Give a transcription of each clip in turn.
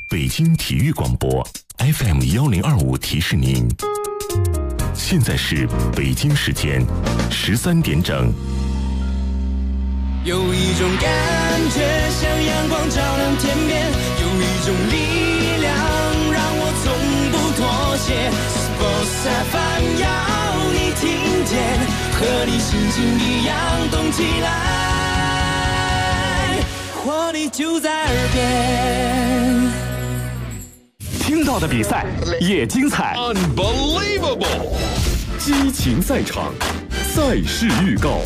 北京体育广播 FM1025提示您，现在是北京时间13点整。 有一种感觉像阳光照亮天边，有一种力量让我从不妥协。Sports FM 要你听见，和你心情一样动起来，活力就在耳边。 听到的比赛也精彩 ，Unbelievable！ 激情赛场，赛事预告。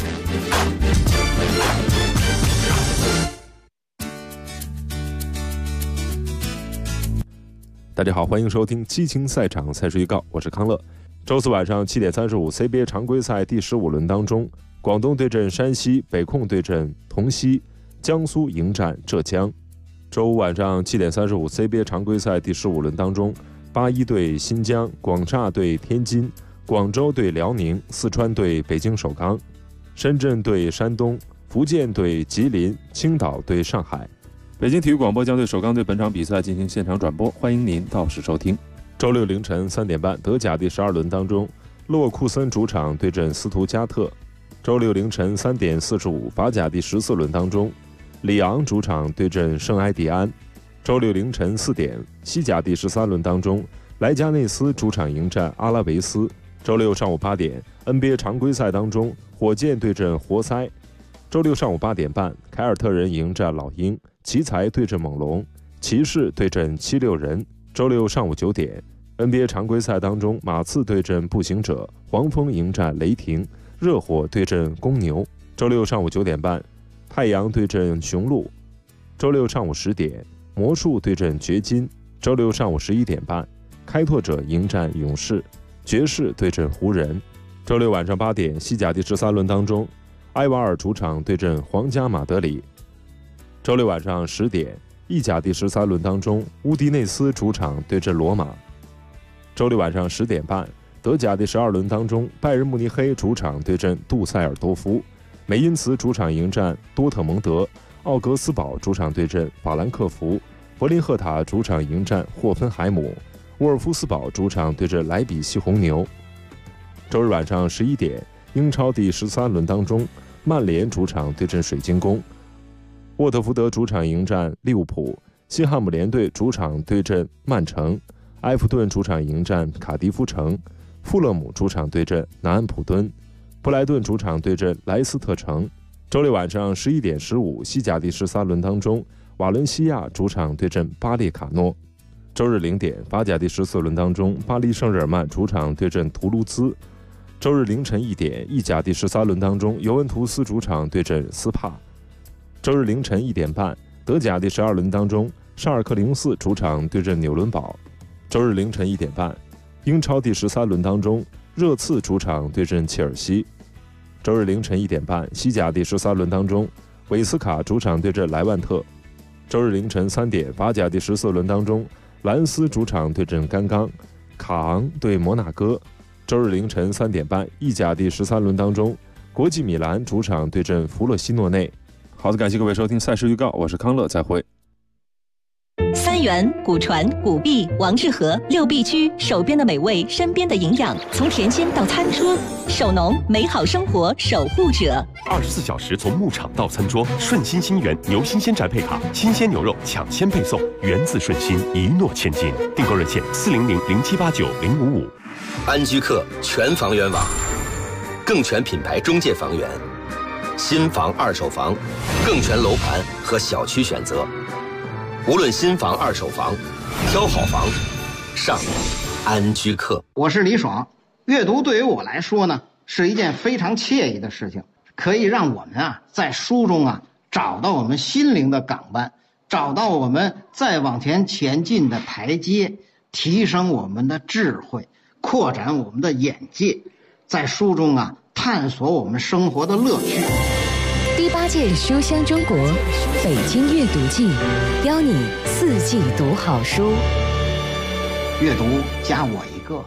大家好，欢迎收听激情赛场赛事预告，我是康乐。周四晚上7点35 CBA 常规赛第15轮当中，广东对阵山西，北控对阵同曦，江苏迎战浙江。周五晚上7点35 CBA 常规赛第15轮当中，81对新疆，广厦对天津，广州对辽宁，四川对北京首钢，深圳对山东，福建对吉林，青岛对上海。北京体育广播将对首钢队本场比赛进行现场转播，欢迎您到时收听。周六凌晨3点半，德甲第12轮当中，勒沃库森主场对阵斯图加特。周六凌晨3点45，法甲第14轮当中，里昂主场对阵圣埃蒂安。周六凌晨4点，西甲第13轮当中，莱加内斯主场迎战阿拉维斯。周六上午8点 ，NBA 常规赛当中，火箭对阵活塞。周六上午8点半，凯尔特人迎战老鹰，奇才对阵猛龙，骑士对阵76人。周六上午9点 ，NBA 常规赛当中，马刺对阵步行者，黄蜂迎战雷霆，热火对阵公牛。周六上午9点半，太阳对阵雄鹿。周六上午10点，魔术对阵掘金。周六上午11点半，开拓者迎战勇士，爵士对阵湖人。周六晚上8点，西甲第13轮当中，埃瓦尔主场对阵皇家马德里。周六晚上10点，意甲第13轮当中，乌迪内斯主场对阵罗马。周六晚上10点半，德甲第12轮当中，拜仁慕尼黑主场对阵杜塞尔多夫，梅因茨主场迎战多特蒙德，奥格斯堡主场对阵法兰克福，柏林赫塔主场迎战霍芬海姆，沃尔夫斯堡主场对阵莱比锡红牛。周日晚上11点，英超第13轮当中，曼联主场对阵水晶宫，沃特福德主场迎战利物浦，西汉姆联队主场对阵曼城，埃弗顿主场迎战卡迪夫城，富勒姆主场对阵南安普敦，布莱顿主场对阵莱斯特城。周六晚上11点15，西甲第13轮当中，瓦伦西亚主场对阵巴列卡诺。周日0点，法甲第14轮当中，巴黎圣日耳曼主场对阵图卢兹。周日凌晨1点，意甲第13轮当中，尤文图斯主场对阵斯帕。周日凌晨1点半，德甲第12轮当中，沙尔克04主场对阵纽伦堡。周日凌晨1点半，英超第13轮当中，热刺主场对阵切尔西。周日凌晨1点半，西甲第13轮当中，韦斯卡主场对阵莱万特。周日凌晨3点，法甲第14轮当中，兰斯主场对阵甘刚，卡昂对摩纳哥。周日凌晨3点半，意甲第13轮当中，国际米兰主场对阵弗洛西诺内。好的，感谢各位收听赛事预告，我是康乐，再会。 三元、古传、古币、王致和6必居，手边的美味，身边的营养，从甜心到餐桌，守农，美好生活守护者。 24小时从牧场到餐桌，顺心新源牛新鲜宅配卡，新鲜牛肉抢先配送，源自顺心，一诺千金。订购热线400-0789-055。 安居客全房源网，更全品牌中介房源，新房、二手房，更全楼盘和小区选择。无论新房、二手房，挑好房，上安居客。 我是李爽。阅读对于我来说呢，是一件非常惬意的事情，可以让我们在书中找到我们心灵的港湾，找到我们再往前进的台阶，提升我们的智慧，扩展我们的眼界，在书中探索我们生活的乐趣。 第8届书香中国北京阅读季，邀你4季读好书。 阅读加我一个。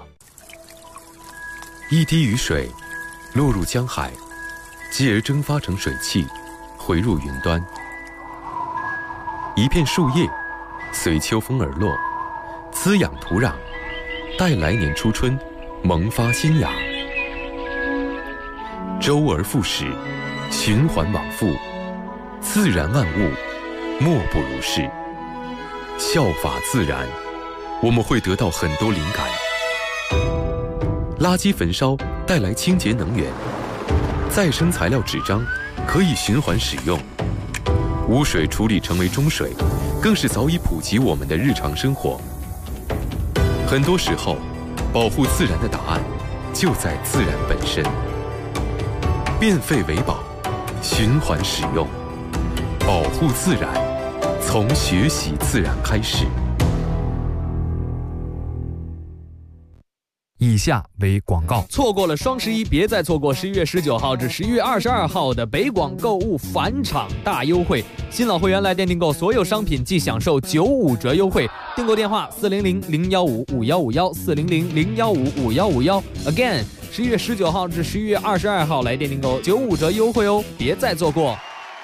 一滴雨水落入江海，继而蒸发成水汽，回入云端。一片树叶随秋风而落，滋养土壤，待来年初春萌发新芽。周而复始，循环往复，自然万物莫不如是。效法自然，我们会得到很多灵感。垃圾焚烧带来清洁能源，再生材料纸张可以循环使用，污水处理成为中水，更是早已普及我们的日常生活。很多时候，保护自然的答案就在自然本身。变废为宝，循环使用，保护自然，从学习自然开始。 以下为广告。 错过了双11，别再错过11月19号至11月22号的北广购物返场大优惠。新老会员来店订购所有商品即享受95折优惠。订购电话400-015-5151，400-015-5151。Again， 11月19号至11月22号来店订购95折优惠哦，别再错过。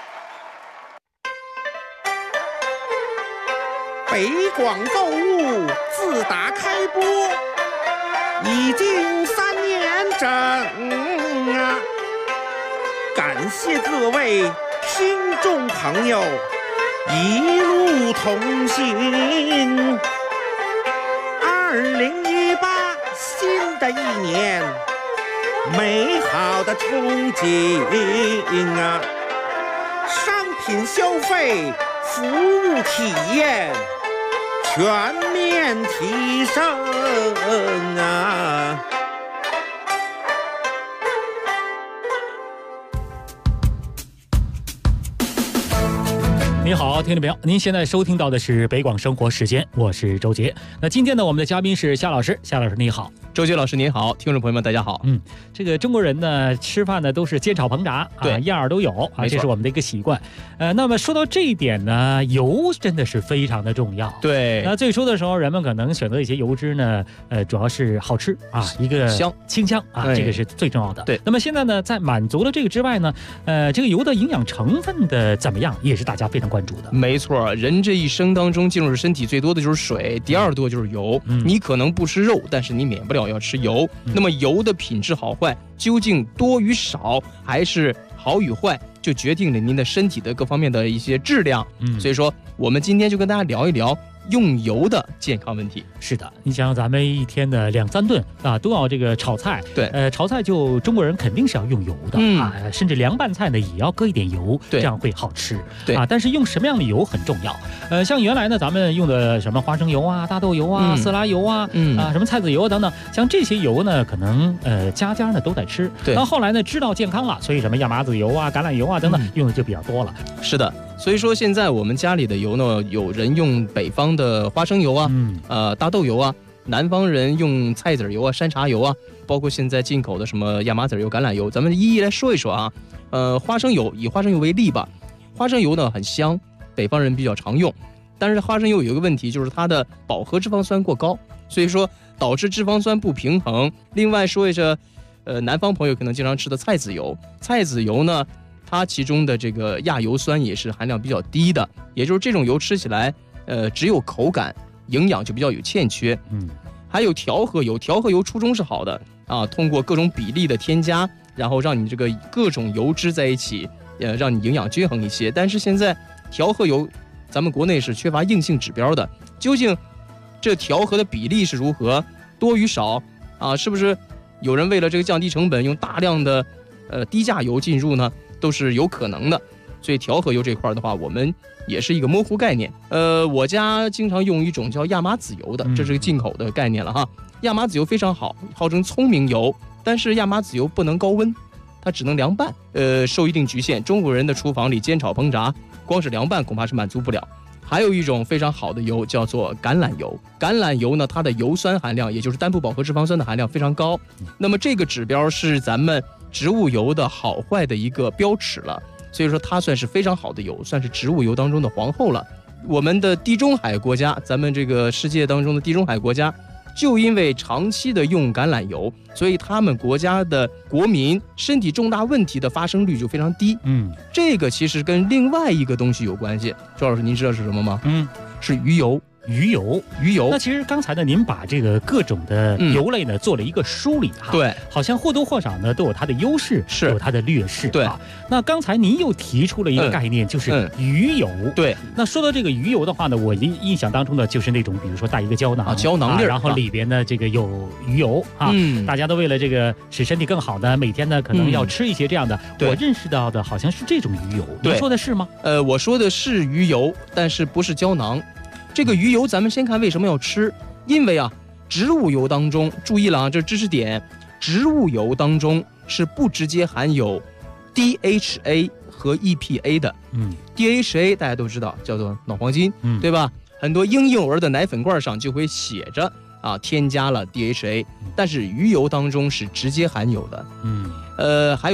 北广购物自打开播已经3年整啊！感谢各位听众朋友一路同行。2018新的一年，美好的憧憬啊！商品消费、服务体验全面提升啊！ 你好，听众朋友，您现在收听到的是北广生活时间，我是周杰。那今天呢，我们的嘉宾是夏老师，夏老师你好。 周杰老师您好，听众朋友们大家好。 这个中国人呢，吃饭呢都是煎炒烹炸， 对， 样样都有啊，这是我们的一个习惯。那么说到这一点呢，油真的是非常的重要。 对， 那最初的时候，人们可能选择一些油脂呢，主要是好吃啊，一个清香啊，这个是最重要的。 对， 那么现在呢，在满足了这个之外呢，这个油的营养成分的怎么样，也是大家非常关注的。 没错，人这一生当中进入身体最多的就是水，第二多就是油。你可能不吃肉，但是你免不了要吃油。那么油的品质好坏，究竟多与少，还是好与坏，就决定了您的身体的各方面的一些质量。所以说，我们今天就跟大家聊一聊用油的健康问题。 是的，你想咱们一天的2、3顿啊，都要这个炒菜。 对， 炒菜就中国人肯定是要用油的啊，甚至凉拌菜呢也要搁一点油，这样会好吃。 对啊， 但是用什么样的油很重要。像原来呢，咱们用的什么花生油啊、大豆油啊、色拉油啊、什么菜籽油啊等等，像这些油呢，可能家家呢都在吃。 对， 到后来呢，知道健康了，所以什么亚麻籽油啊、橄榄油啊等等，用的就比较多了。 是的。所以说现在我们家里的油呢，有人用北方的花生油啊，大豆油啊，南方人用菜籽油啊、山茶油啊，包括现在进口的什么亚麻籽油、橄榄油，咱们一一来说一说啊。花生油，以花生油为例吧，花生油呢很香，北方人比较常用，但是花生油有一个问题，就是它的饱和脂肪酸过高，所以说导致脂肪酸不平衡。另外说一下，南方朋友可能经常吃的菜籽油，菜籽油呢，它其中的这个亚油酸也是含量比较低的，也就是这种油吃起来，只有口感，营养就比较有欠缺。还有调和油，调和油初衷是好的啊，通过各种比例的添加，然后让你这个各种油脂在一起，让你营养均衡一些。但是现在调和油，咱们国内是缺乏硬性指标的，究竟这调和的比例是如何，多与少啊？是不是有人为了这个降低成本，用大量的低价油进入呢？都是有可能的，所以调和油这块的话，我们也是一个模糊概念。我家经常用一种叫亚麻籽油的，这是个进口的概念了哈。亚麻籽油非常好，号称聪明油，但是亚麻籽油不能高温，它只能凉拌，受一定局限。中国人的厨房里煎炒烹炸，光是凉拌恐怕是满足不了。还有一种非常好的油叫做橄榄油，橄榄油呢，它的油酸含量，也就是单不饱和脂肪酸的含量非常高。那么这个指标是咱们植物油的好坏的一个标尺了，所以说它算是非常好的油，算是植物油当中的皇后了。我们的地中海国家，咱们这个世界当中的地中海国家， 就因为长期的用橄榄油，所以他们国家的国民身体重大问题的发生率就非常低。这个其实跟另外一个东西有关系。周老师，您知道是什么吗？是鱼油。 鱼油。那其实刚才呢，您把这个各种的油类呢做了一个梳理哈。 对， 好像或多或少呢都有它的优势，有它的劣势。 对。 那刚才您又提出了一个概念，就是鱼油。 对。 那说到这个鱼油的话呢，我印象当中呢就是那种，比如说带一个胶囊， 胶囊粒， 然后里边呢这个有鱼油啊。大家都为了这个使身体更好呢，每天呢可能要吃一些这样的。我认识到的好像是这种鱼油，您说的是吗？ 我说的是鱼油，但是不是胶囊。这个鱼油咱们先看为什么要吃，因为植物油当中，注意了啊，这知识点，植物油当中是不直接含有 DHA 和 EPA 的。DHA 大家都知道叫做脑黄金，对吧？很多婴幼儿的奶粉罐上就会写着添加了 DHA， 但是鱼油当中是直接含有的。还有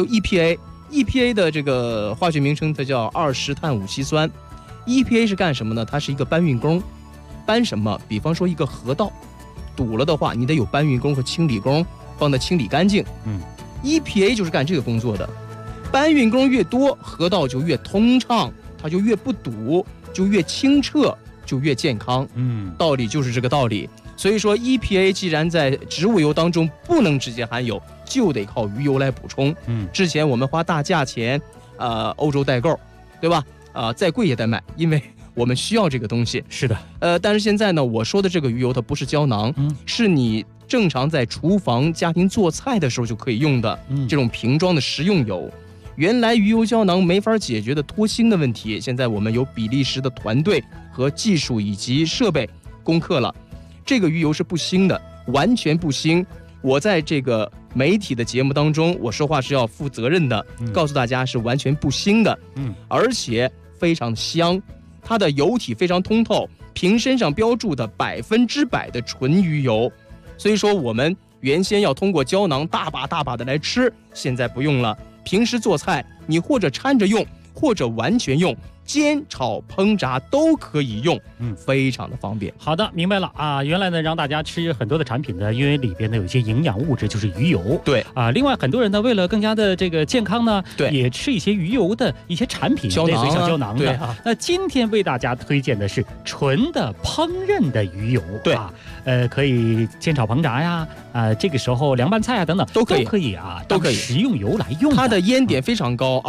EPA 的这个化学名称它叫2-碳5烯酸。EPA 是干什么呢？它是一个搬运工，搬什么？比方说一个河道堵了的话，你得有搬运工和清理工帮它清理干净。EPA 就是干这个工作的。搬运工越多，河道就越通畅，它就越不堵，就越清澈，就越健康。道理就是这个道理。所以说 EPA 既然在植物油当中不能直接含有，就得靠鱼油来补充。之前我们花大价钱欧洲代购，对吧？再贵也得买，因为我们需要这个东西。 是的。 但是现在呢，我说的这个鱼油它不是胶囊，是你正常在厨房家庭做菜的时候就可以用的这种瓶装的食用油。原来鱼油胶囊没法解决的脱星的问题，现在我们有比利时的团队和技术以及设备攻克了。这个鱼油是不腥的，完全不腥。我在这个媒体的节目当中，我说话是要负责任的，告诉大家是完全不腥的。而且非常香，它的油体非常通透，瓶身上标注的100%的纯鱼油。所以说我们原先要通过胶囊大把的来吃，现在不用了。平时做菜你或者掺着用，或者完全用，煎炒烹炸都可以用，非常的方便。 好的，明白了啊。原来呢让大家吃很多的产品呢，因为里边呢有一些营养物质，就是鱼油。 对啊， 另外很多人呢为了更加的这个健康呢，也吃一些鱼油的一些产品， 胶囊类似于小胶囊的。 对那今天为大家推荐的是纯的烹饪的鱼油。 对可以煎炒烹炸呀，这个时候凉拌菜啊等等都可以都可以食用油来用。 它的烟点非常高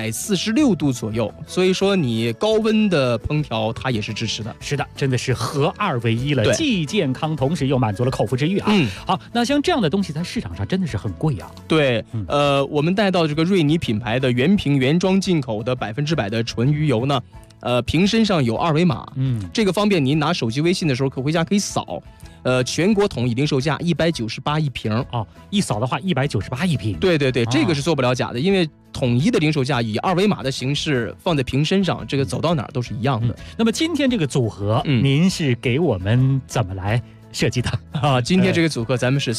，246度左右，所以说你高温的烹调它也是支持的。 是的，真的是合二为一了，既健康，同时又满足了口腹之欲啊。好，那像这样的东西在市场上真的是很贵啊。 对，我们带到这个瑞尼品牌的原瓶原装进口的100%的纯鱼油呢，瓶身上有2维码，这个方便您拿手机微信的时候回家可以扫。全国统一零售价198一瓶一扫的话198一瓶。 对，这个是做不了假的，因为统一的零售价以2维码的形式放在瓶身上，这个走到哪儿都是一样的。 那么今天这个组合，您是给我们怎么来设计的今天这个组合咱们是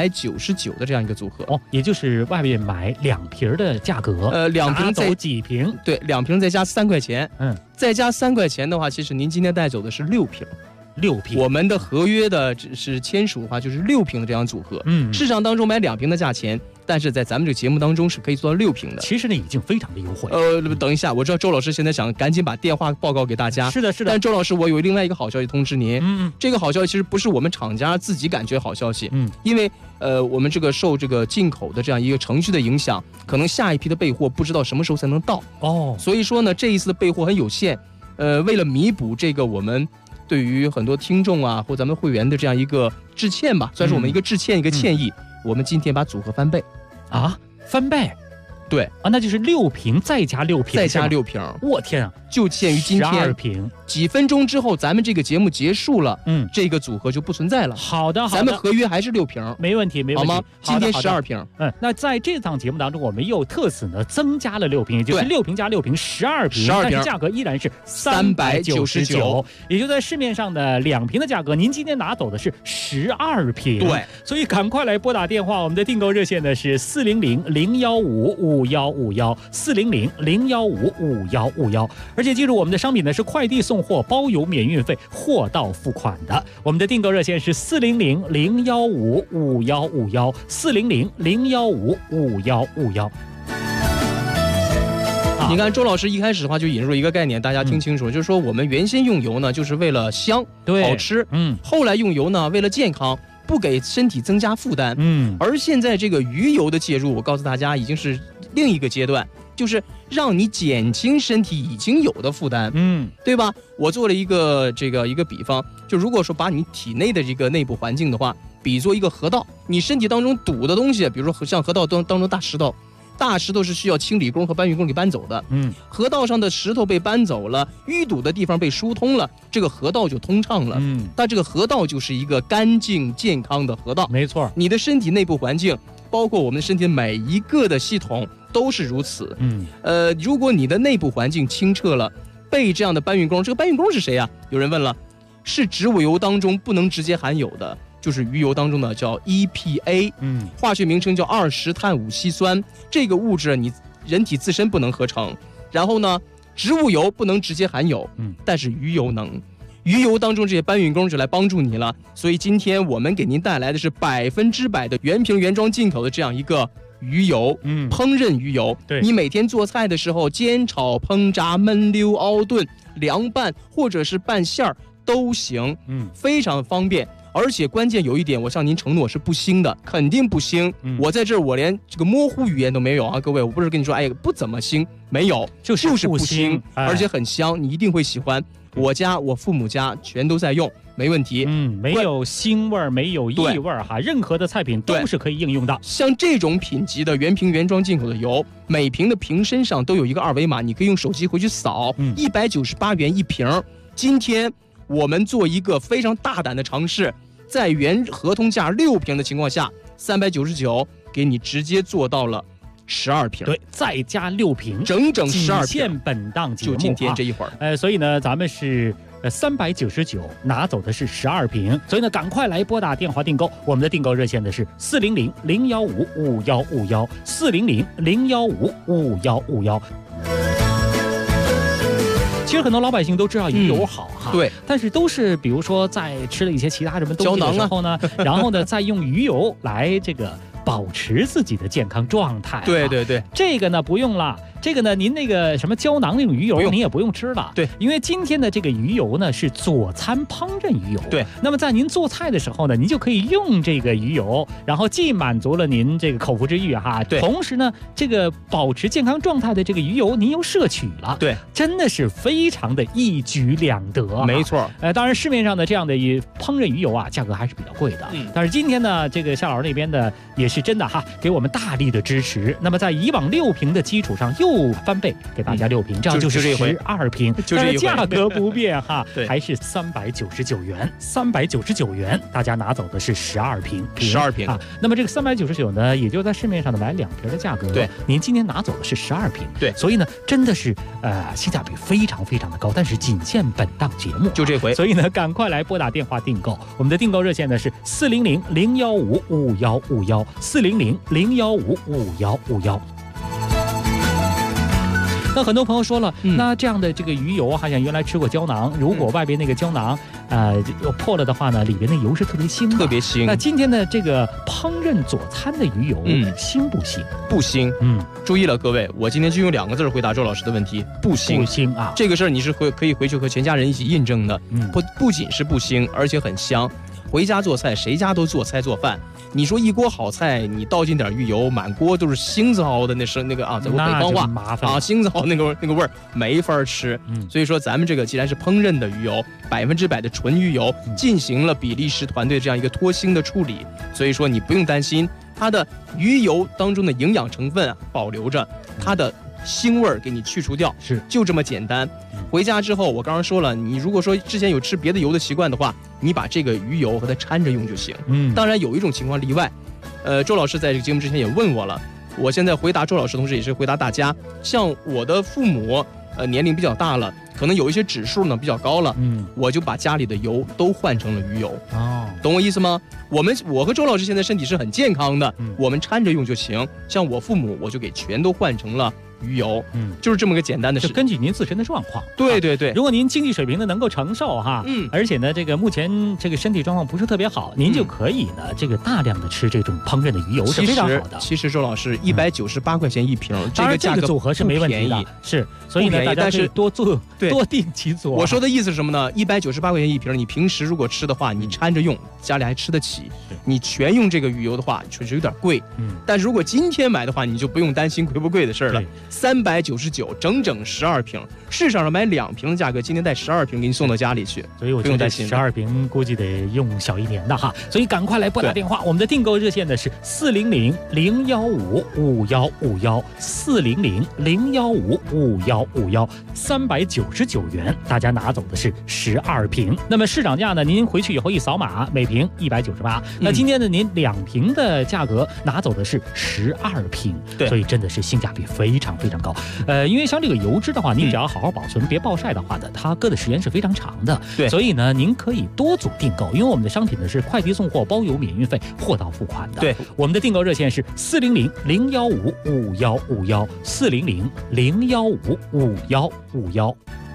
399的这样一个组合也就是外面买2瓶的价格 ，2瓶走几瓶？ 对，2瓶再加3块钱，再加3块钱的话，其实您今天带走的是6瓶。我们的合约的只是签署的话就是6瓶的这样组合。市场当中买2瓶的价钱，但是在咱们这个节目当中是可以做到6瓶的。 其实呢已经非常的优惠。 等一下，我知道周老师现在想赶紧把电话报告给大家。 是的。 但周老师，我有另外一个好消息通知您。这个好消息其实不是我们厂家自己感觉好消息。因为我们这个受这个进口的这样一个程序的影响，可能下一批的备货不知道什么时候才能到。所以说呢，这一次的备货很有限。为了弥补这个我们对于很多听众啊或咱们会员的这样一个致歉吧，算是我们一个致歉，一个歉意。我们今天把组合翻倍翻倍。 对那就是6瓶再加6瓶， 再加6瓶。 我天啊， 就限于今天 12瓶。 几分钟之后咱们这个节目结束了，这个组合就不存在了。 好的， 咱们合约还是6瓶， 没问题， 好吗？今天12瓶。 那在这档节目当中，我们又特此呢增加了6瓶，也就是6瓶加6瓶12瓶，但是价格依然是399，也就在市面上的2瓶的价格，您今天拿走的是12瓶。 对， 所以赶快来拨打电话，我们的订购热线呢是400-015 ，400-015-5151，而且记住我们的商品呢是快递送货包邮免运费，货到付款的。我们的订购热线是400-015-5151，400-015-5151。 你看周老师一开始的话就引入一个概念，大家听清楚，就是说我们原先用油呢就是为了香好吃，后来用油呢为了健康，不给身体增加负担，而现在这个鱼油的介入，我告诉大家已经是另一个阶段，就是让你减轻身体已经有的负担，对吧？我做了一个比方，就如果说把你体内的这个内部环境的话，比作一个河道，你身体当中堵的东西，比如说像河道当中大石头是需要清理工和搬运工给搬走的，河道上的石头被搬走了，淤堵的地方被疏通了，这个河道就通畅了，但这个河道就是一个干净健康的河道， 没错， 你的身体内部环境，包括我们身体每一个的系统都是如此，如果你的内部环境清澈了，被这样的搬运工，这个搬运工是谁啊？有人问了，是植物油当中不能直接含有的，就是鱼油当中的叫 EPA，化学名称叫2碳5烯酸，这个物质你人体自身不能合成，然后呢，植物油不能直接含有，但是鱼油能。鱼油当中这些搬运工就来帮助你了，所以今天我们给您带来的是100%的原瓶原装进口的这样一个鱼油，烹饪鱼油，你每天做菜的时候煎炒烹炸焖溜熬炖凉拌或者是拌馅儿都行，非常方便。而且关键有一点，我向您承诺是不腥的，肯定不腥。我在这儿我连这个模糊语言都没有啊，各位，我不是跟你说哎不怎么腥，没有，就是不腥，而且很香，你一定会喜欢。我家我父母家全都在用，没问题。 没有腥味，没有异味哈，任何的菜品都是可以应用的。 像这种品级的原瓶原装进口的油，每瓶的瓶身上都有一个二维码，你可以用手机回去扫，198元一瓶。今天我们做一个非常大胆的尝试，在原合同价6瓶的情况下，399给你直接做到了12瓶， 对，再加6瓶， 整整12瓶， 仅限本档节目， 就今天这一会儿。 所以呢，咱们是399拿走的是12瓶，所以呢，赶快来拨打电话订购。我们的订购热线的是400-015-5151，400-015-5151。其实很多老百姓都知道鱼油好哈， 对， 但是都是比如说在吃了一些其他什么东西的时候呢，然后呢再用鱼油来这个保持自己的健康状态。 对对对， 这个呢不用了。这个呢，您那个什么胶囊那种鱼油，您也不用吃了。 对， 因为今天的这个鱼油呢是佐餐烹饪鱼油。 对， 那么在您做菜的时候呢，您就可以用这个鱼油，然后既满足了您这个口腹之欲哈， 对， 同时呢，这个保持健康状态的这个鱼油您又摄取了， 对， 真的是非常的一举两得。 没错。 当然市面上的这样的烹饪鱼油啊，价格还是比较贵的。但是今天呢，这个夏老师那边的也是真的哈，给我们大力的支持。那么在以往6瓶的基础上又翻倍。给大家6瓶，这样就是12瓶，但是价格不变哈，还是399元，399元，大家拿走的是12瓶啊。那么这个399呢，也就在市面上的买2瓶的价格， 对， 您今天拿走的是12瓶， 对， 所以呢，真的是性价比非常非常的高，但是仅限本档节目， 就这回， 所以呢，赶快来拨打电话订购，我们的订购热线呢是400-015-5151，400-015-5151。那很多朋友说了，那这样的这个鱼油好像原来吃过胶囊，如果外边那个胶囊破了的话呢，里边的油是特别腥的， 特别腥。 那今天的这个烹饪佐餐的鱼油，腥不腥？ 不腥。注意了各位，我今天就用2个字回答周老师的问题，不腥。 不腥啊， 这个事儿你是可以回去和全家人一起印证的。不仅是不腥，而且很香。回家做菜，谁家都做菜做饭。你说一锅好菜，你倒进点鱼油，满锅都是腥子熬的那个啊，咱们北方话啊，腥子熬那个味儿没法吃。所以说咱们这个既然是烹饪的鱼油，100%的纯鱼油，进行了比利时团队这样一个脱腥的处理，所以说你不用担心它的鱼油当中的营养成分保留着，它的腥味儿给你去除掉， 是就这么简单。回家之后，我刚刚说了，你如果说之前有吃别的油的习惯的话，你把这个鱼油和它掺着用就行。当然有一种情况例外，周老师在这个节目之前也问我了，我现在回答周老师同时也是回答大家，像我的父母年龄比较大了， 可能有一些指数呢比较高了，我就把家里的油都换成了鱼油。懂我意思吗？我和周老师现在身体是很健康的，我们掺着用就行。像我父母，我就给全都换成了鱼油，就是这么个简单的事， 根据您自身的状况。 对对对， 如果您经济水平呢能够承受哈，而且呢这个目前这个身体状况不是特别好，您就可以呢这个大量的吃这种烹饪的鱼油是非常好的。 其实周老师198块钱一瓶， 这个价格组合是没问题的，是，所以呢大家可以多做多定期做。 我说的意思是什么呢？198块钱一瓶，你平时如果吃的话，你掺着用，家里还吃得起。你全用这个鱼油的话，确实有点贵。但是如果今天买的话，你就不用担心贵不贵的事了。399，整整12瓶。市场上买2瓶的价格，今天带12瓶给你送到家里去， 所以我觉得12瓶估计得用小1年的哈。所以赶快来拨打电话，我们的订购热线呢是400-015-5151，400-015-5151，399元，大家拿走的是12瓶。那么市场价呢，您回去以后一扫码，每瓶198。那今天呢，您2瓶的价格拿走的是12瓶，所以真的是性价比非常非常高。因为像这个油脂的话，您只要好好保存，别暴晒的话呢，它搁的时间是非常长的。 对， 所以呢，您可以多组订购，因为我们的商品呢是快递送货、包邮、免运费、货到付款的。 对， 我们的订购热线是400-015-5151，400-015-5151。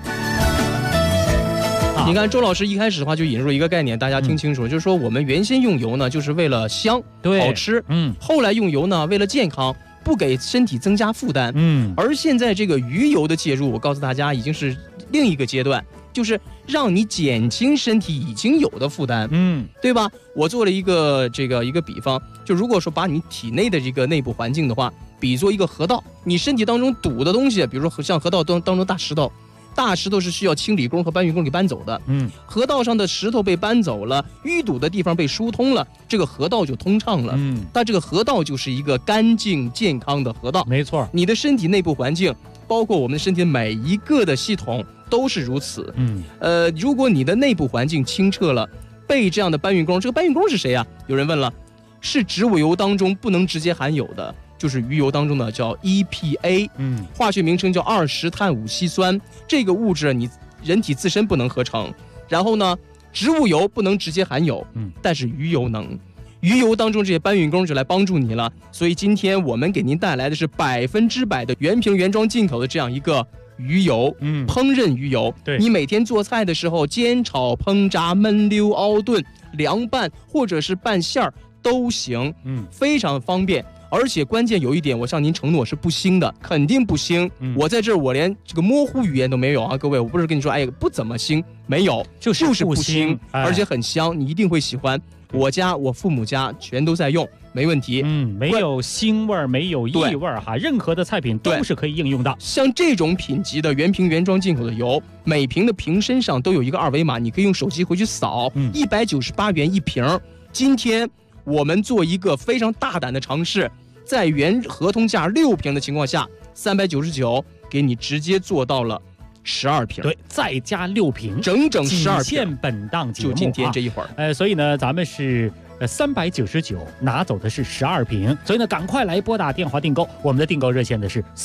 你看周老师一开始的话就引入一个概念，大家听清楚，就是说我们原先用油呢，就是为了香、好吃，后来用油呢，为了健康，不给身体增加负担，而现在这个鱼油的介入，我告诉大家已经是另一个阶段，就是让你减轻身体已经有的负担，对吧？我做了一个比方，就如果说把你体内的这个内部环境的话，比作一个河道，你身体当中堵的东西，比如说像河道当中大石头。大石头是需要清理工和搬运工给搬走的，河道上的石头被搬走了，淤堵的地方被疏通了，这个河道就通畅了。但这个河道就是一个干净健康的河道。 没错， 你的身体内部环境，包括我们身体每一个的系统都是如此。如果你的内部环境清澈了，被这样的搬运工，这个搬运工是谁啊？有人问了，是植物油当中不能直接含有的。就是鱼油当中呢叫 EPA，化学名称叫20碳5烯酸，这个物质你人体自身不能合成。然后呢，植物油不能直接含有，但是鱼油能。鱼油当中这些搬运工就来帮助你了。所以今天我们给您带来的是100%的原瓶原装进口的这样一个鱼油，烹饪鱼油。 对， 你每天做菜的时候，煎炒烹炸焖溜熬炖凉拌或者是拌馅儿都行，非常方便。而且关键有一点，我向您承诺是不腥的，肯定不腥。我在这儿我连这个模糊语言都没有啊，各位，我不是跟你说，哎，不怎么腥，没有，就是不腥，而且很香，你一定会喜欢。我家我父母家全都在用，没问题。 没有腥味儿，没有异味儿哈，任何的菜品都是可以应用的。 像这种品级的原瓶原装进口的油，每瓶的瓶身上都有一个2维码，你可以用手机回去扫，198元一瓶。今天我们做一个非常大胆的尝试。在原合同价6瓶的情况下，399给你直接做到了12瓶， 对，再加6瓶， 整整12瓶， 限本档节目， 就今天这一会儿。 所以呢，咱们是399拿走的是12瓶，所以呢，赶快来拨打电话订购。我们的订购热线的是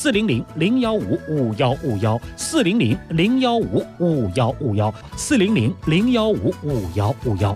400-015-5151，400-015-5151，400-015-5151。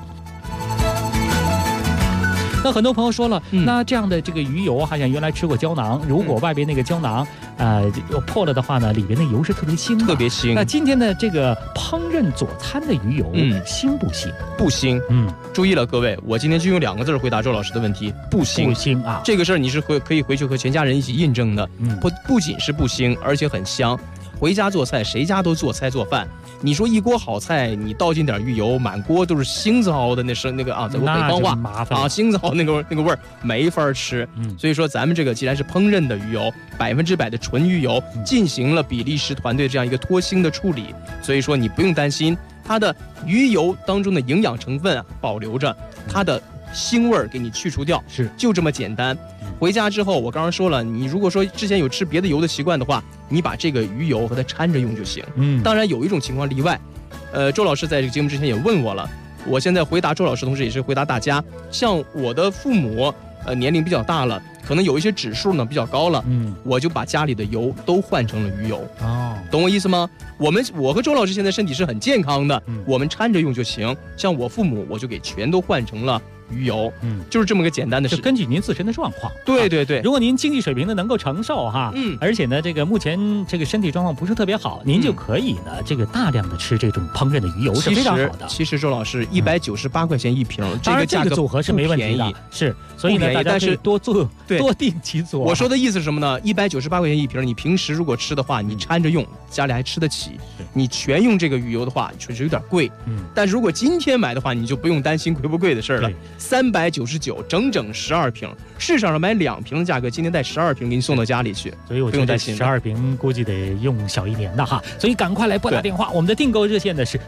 那很多朋友说了，那这样的这个鱼油好像原来吃过胶囊，如果外边那个胶囊破了的话呢，里边的油是特别腥的， 特别腥。 那今天的这个烹饪佐餐的鱼油，腥不腥？ 不腥。注意了各位，我今天就用2个字回答周老师的问题，不腥。 不腥啊， 这个事儿你是可以回去和全家人一起印证的。不仅是不腥，而且很香。回家做菜，谁家都做菜做饭。你说一锅好菜，你倒进点鱼油，满锅都是腥子熬的那个啊，咱们北方话啊，腥子熬那个味儿没法吃。所以说咱们这个既然是烹饪的鱼油，100%的纯鱼油，进行了比利时团队这样一个脱腥的处理，所以说你不用担心它的鱼油当中的营养成分保留着，它的腥味儿给你去除掉， 是就这么简单。回家之后，我刚刚说了，你如果说之前有吃别的油的习惯的话，你把这个鱼油和它掺着用就行。当然有一种情况例外，周老师在这个节目之前也问我了，我现在回答周老师同时也是回答大家，像我的父母年龄比较大了，可可能有一些指数呢比较高了，我就把家里的油都换成了鱼油。懂我意思吗？我和周老师现在身体是很健康的，我们掺着用就行。像我父母，我就给全都换成了鱼油，就是这么个简单的事。 根据您自身的状况， 对对对。 如果您经济水平呢能够承受哈，而且呢这个目前这个身体状况不是特别好，您就可以呢这个大量的吃这种烹饪的鱼油是非常好的。 其实周老师198块钱一瓶， 当然这个组合是没问题的，是，所以呢大家可以多做多定期做。 我说的意思是什么呢？198块钱一瓶，你平时如果吃的话，你掺着用，家里还吃得起。你全用这个鱼油的话，确实有点贵。但是如果今天买的话，你就不用担心贵不贵的事了。399，整整12瓶。市场上买2瓶的价格，今天带12瓶给你送到家里去， 所以我觉得12瓶估计得用小1年的哈。所以赶快来拨打电话，我们的订购热线呢是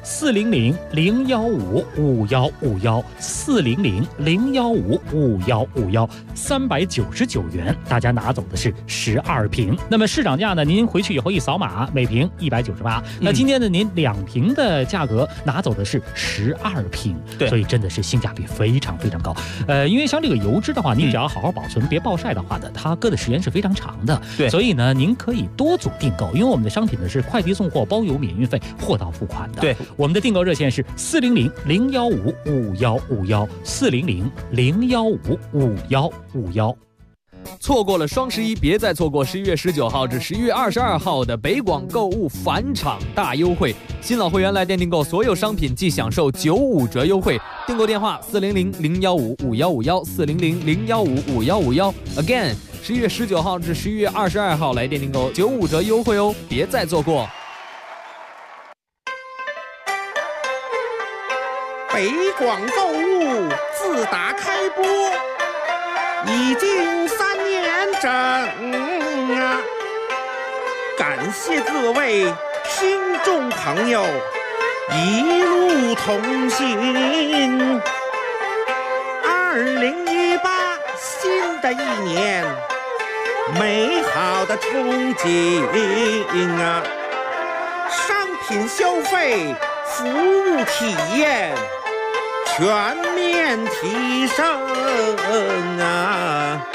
400-015-5151，400-015-5151，399元，大家拿走的是12瓶。那么市场价呢，您回去以后一扫码，每瓶198。那今天呢，您2瓶的价格拿走的是12瓶，所以真的是性价比非常非常高。因为像这个油脂的话，你只要好好保存，别暴晒的话呢，它搁的时间是非常长的。 对， 所以呢，您可以多组订购，因为我们的商品呢是快递送货、包邮、免运费、货到付款的。 对， 我们的订购热线是400-015-5151，400-015-5151。 错过了双11，别再错过11月19号至11月22号的北广购物返场大优惠。新老会员来店订购所有商品即享受95折优惠。订购电话400-015-5151，400-015-5151。Again， 11月19号至11月22号来店订购95折优惠哦，别再错过。 北广购物自打开播已经3年整啊！感谢各位听众朋友一路同行。2018新的一年，美好的憧憬啊！商品消费、服务体验全面提升啊！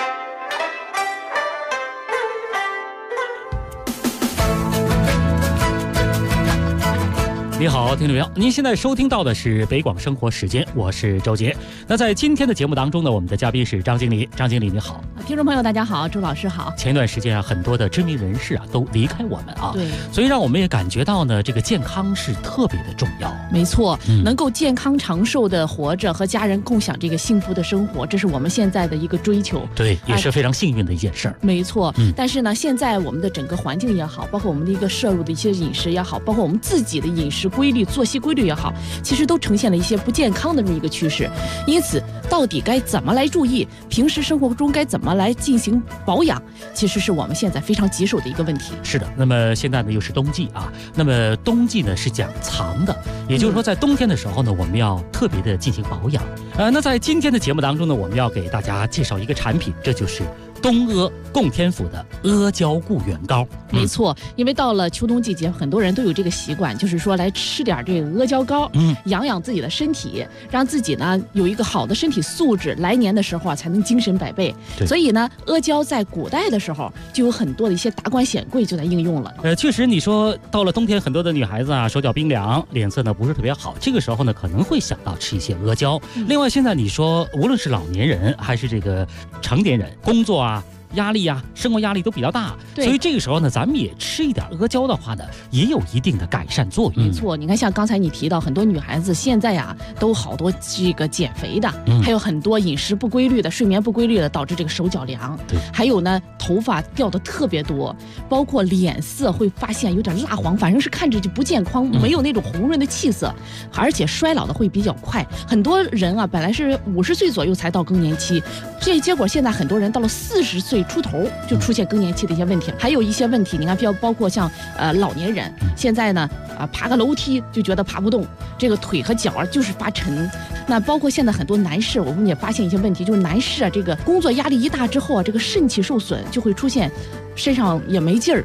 你好，听众朋友，您现在收听到的是北广生活时间，我是周杰。那在今天的节目当中呢，我们的嘉宾是张经理。张经理你好。 听众朋友大家好，周老师好。 前一段时间啊，很多的知名人士啊都离开我们啊， 对， 所以让我们也感觉到呢，这个健康是特别的重要。 没错，能够健康长寿的活着，和家人共享这个幸福的生活，这是我们现在的一个追求。 对，也是非常幸运的一件事儿。 没错，但是呢，现在我们的整个环境也好，包括我们的一个摄入的一些饮食也好，包括我们自己的饮食规律、作息规律也好，其实都呈现了一些不健康的这么一个趋势。因此，到底该怎么来注意？平时生活中该怎么来进行保养？其实是我们现在非常棘手的一个问题。 是的，那么现在呢又是冬季啊，那么冬季呢是讲藏的，也就是说在冬天的时候呢，我们要特别的进行保养。那在今天的节目当中呢，我们要给大家介绍一个产品，这就是东阿供天府的阿胶固元膏。 没错，因为到了秋冬季节，很多人都有这个习惯，就是说来吃点这个阿胶膏，养养自己的身体，让自己呢有一个好的身体素质，来年的时候啊才能精神百倍。所以呢，阿胶在古代的时候就有很多的一些达官显贵就在应用了。 确实，你说到了冬天，很多的女孩子啊手脚冰凉，脸色呢不是特别好，这个时候呢可能会想到吃一些阿胶。另外，现在你说无论是老年人还是这个成年人，工作啊、压力啊，生活压力都比较大，所以这个时候呢，咱们也吃一点阿胶的话呢，也有一定的改善作用。 没错，你看像刚才你提到，很多女孩子现在啊，都好多这个减肥的，还有很多饮食不规律的、睡眠不规律的，导致这个手脚凉。 对， 还有呢，头发掉的特别多，包括脸色会发现有点蜡黄，反正是看着就不健康，没有那种红润的气色，而且衰老的会比较快。很多人啊，本来是50岁左右才到更年期，这结果现在很多人到了40岁出头就出现更年期的一些问题，还有一些问题，你看包括像老年人，现在呢爬个楼梯就觉得爬不动，这个腿和脚啊就是发沉。那包括现在很多男士，我们也发现一些问题，就是男士啊，这个工作压力一大之后啊，这个肾气受损，就会出现身上也没劲儿。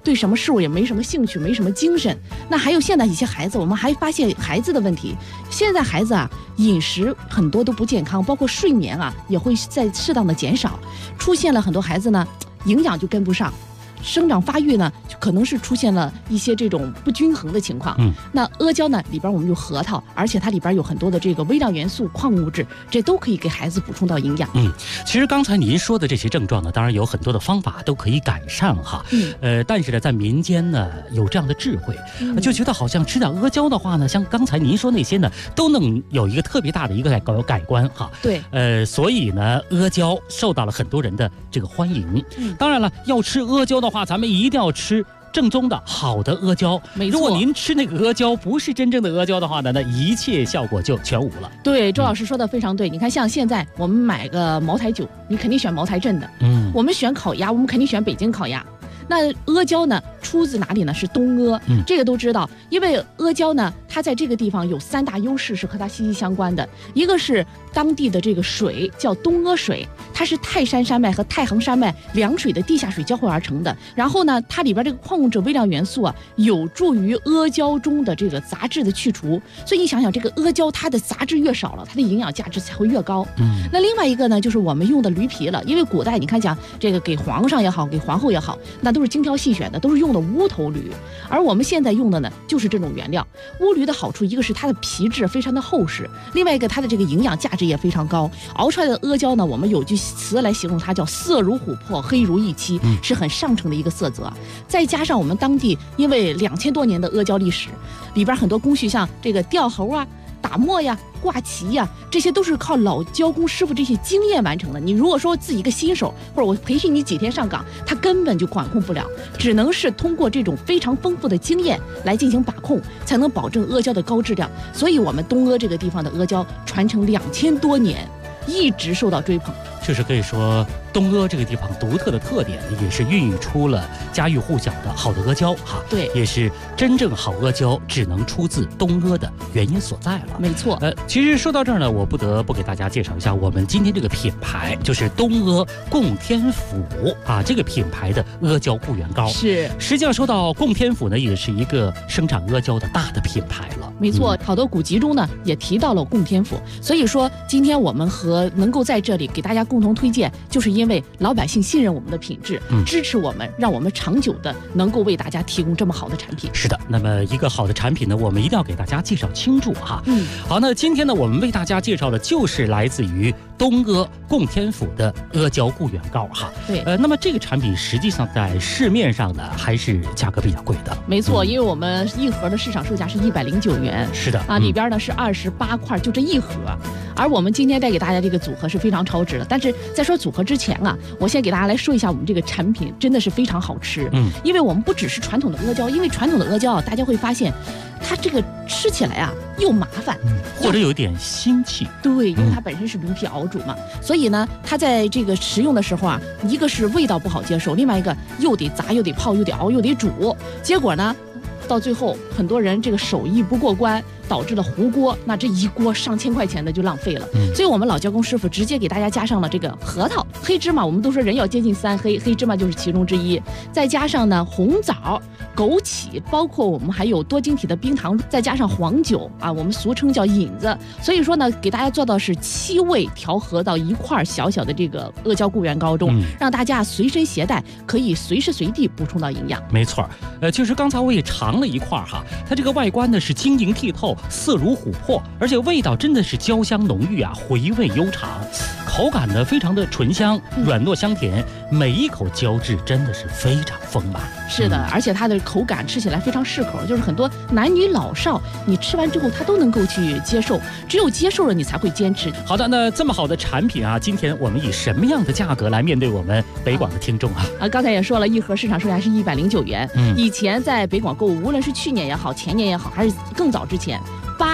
对什么事物也没什么兴趣，没什么精神。那还有现在一些孩子，我们还发现孩子的问题，现在孩子啊饮食很多都不健康，包括睡眠啊也会在适当的减少，出现了很多孩子呢营养就跟不上。生长发育呢，就可能是出现了一些这种不均衡的情况。那阿胶呢，里边我们有核桃，而且它里边有很多的这个微量元素、矿物质，这都可以给孩子补充到营养。 其实刚才您说的这些症状呢，当然有很多的方法都可以改善哈。但是呢，在民间呢有这样的智慧，就觉得好像吃点阿胶的话呢，像刚才您说那些呢，都能有一个特别大的一个改观哈。 对， 所以呢，阿胶受到了很多人的这个欢迎。当然了，要吃阿胶的话，咱们一定要吃正宗的好的阿胶。如果您吃那个阿胶不是真正的阿胶的话呢，那一切效果就全无了。 对，周老师说的非常对。你看，像现在我们买个茅台酒，你肯定选茅台镇的。我们选烤鸭，我们肯定选北京烤鸭。那阿胶呢，出自哪里呢？是东阿，这个都知道。因为阿胶呢，它在这个地方有3大优势，是和它息息相关的。一个是当地的这个水叫东阿水，它是泰山山脉和太行山脉凉水的地下水交汇而成的。然后呢，它里边这个矿物质微量元素啊，有助于阿胶中的这个杂质的去除。所以你想想，这个阿胶它的杂质越少了，它的营养价值才会越高。那另外一个呢，就是我们用的驴皮了。因为古代你看讲这个给皇上也好，给皇后也好，那都是精挑细选的，都是用的乌头驴。而我们现在用的呢，就是这种原料。乌驴的好处，一个是它的皮质非常的厚实，另外一个它的这个营养价值也非常高。熬出来的阿胶呢，我们有句词来形容它，叫色如琥珀，黑如玉漆，是很上乘的一个色泽。再加上我们当地因为2000多年的阿胶历史，里边很多工序，像这个吊猴啊、打磨呀、挂旗呀，这些都是靠老胶工师傅这些经验完成的。你如果说自己一个新手，或者我培训你几天上岗，他根本就管控不了，只能是通过这种非常丰富的经验来进行把控，才能保证阿胶的高质量。所以我们东阿这个地方的阿胶传承2000多年，一直受到追捧。 就是可以说，东阿这个地方独特的特点，也是孕育出了家喻户晓的好的阿胶哈。 对， 也是真正好阿胶只能出自东阿的原因所在了。 没错。 其实说到这儿呢，我不得不给大家介绍一下我们今天这个品牌，就是东阿供天府啊，这个品牌的阿胶固元膏。 是， 实际上说到供天府呢，也是一个生产阿胶的大的品牌了。 没错，好多古籍中呢也提到了供天府，所以说今天我们能够在这里给大家共同推荐，就是因为老百姓信任我们的品质，支持我们，让我们长久的能够为大家提供这么好的产品。 是的，那么一个好的产品呢，我们一定要给大家介绍清楚哈。好，那今天呢，我们为大家介绍的就是来自于东阿供天府的阿胶固元膏哈。 对， 那么这个产品实际上在市面上呢还是价格比较贵的。 没错，因为我们一盒的市场售价是109元。 是的啊，里边呢是28块，就这一盒。而我们今天带给大家这个组合是非常超值的。但是在说组合之前啊，我先给大家来说一下我们这个产品真的是非常好吃。因为我们不只是传统的阿胶，因为传统的阿胶啊，大家会发现它这个吃起来啊又麻烦， 或者有点腥气。 对，因为它本身是驴皮熬煮嘛，所以呢，它在这个食用的时候啊，一个是味道不好接受，另外一个又得炸又得泡又得熬又得煮，结果呢，到最后很多人这个手艺不过关，导致了糊锅，那这一锅上千块钱的就浪费了。所以我们老胶工师傅直接给大家加上了这个核桃、黑芝麻，我们都说人要接近3黑，黑芝麻就是其中之一，再加上呢红枣、枸杞，包括我们还有多晶体的冰糖，再加上黄酒啊，我们俗称叫引子。所以说呢，给大家做到是7味调和到一块小小的这个阿胶固元膏中，让大家随身携带，可以随时随地补充到营养。 没错，就是刚才我也尝了一块哈，它这个外观呢是晶莹剔透，色如琥珀，而且味道真的是焦香浓郁啊，回味悠长，口感呢非常的醇香，软糯香甜，每一口胶质真的是非常丰满。 是的，而且它的口感吃起来非常适口，就是很多男女老少你吃完之后他都能够去接受，只有接受了你才会坚持。 好的，那这么好的产品啊，今天我们以什么样的价格来面对我们北广的听众啊？ 刚才也说了，一盒市场售价是109元。以前在北广购物，无论是去年也好，前年也好，还是更早之前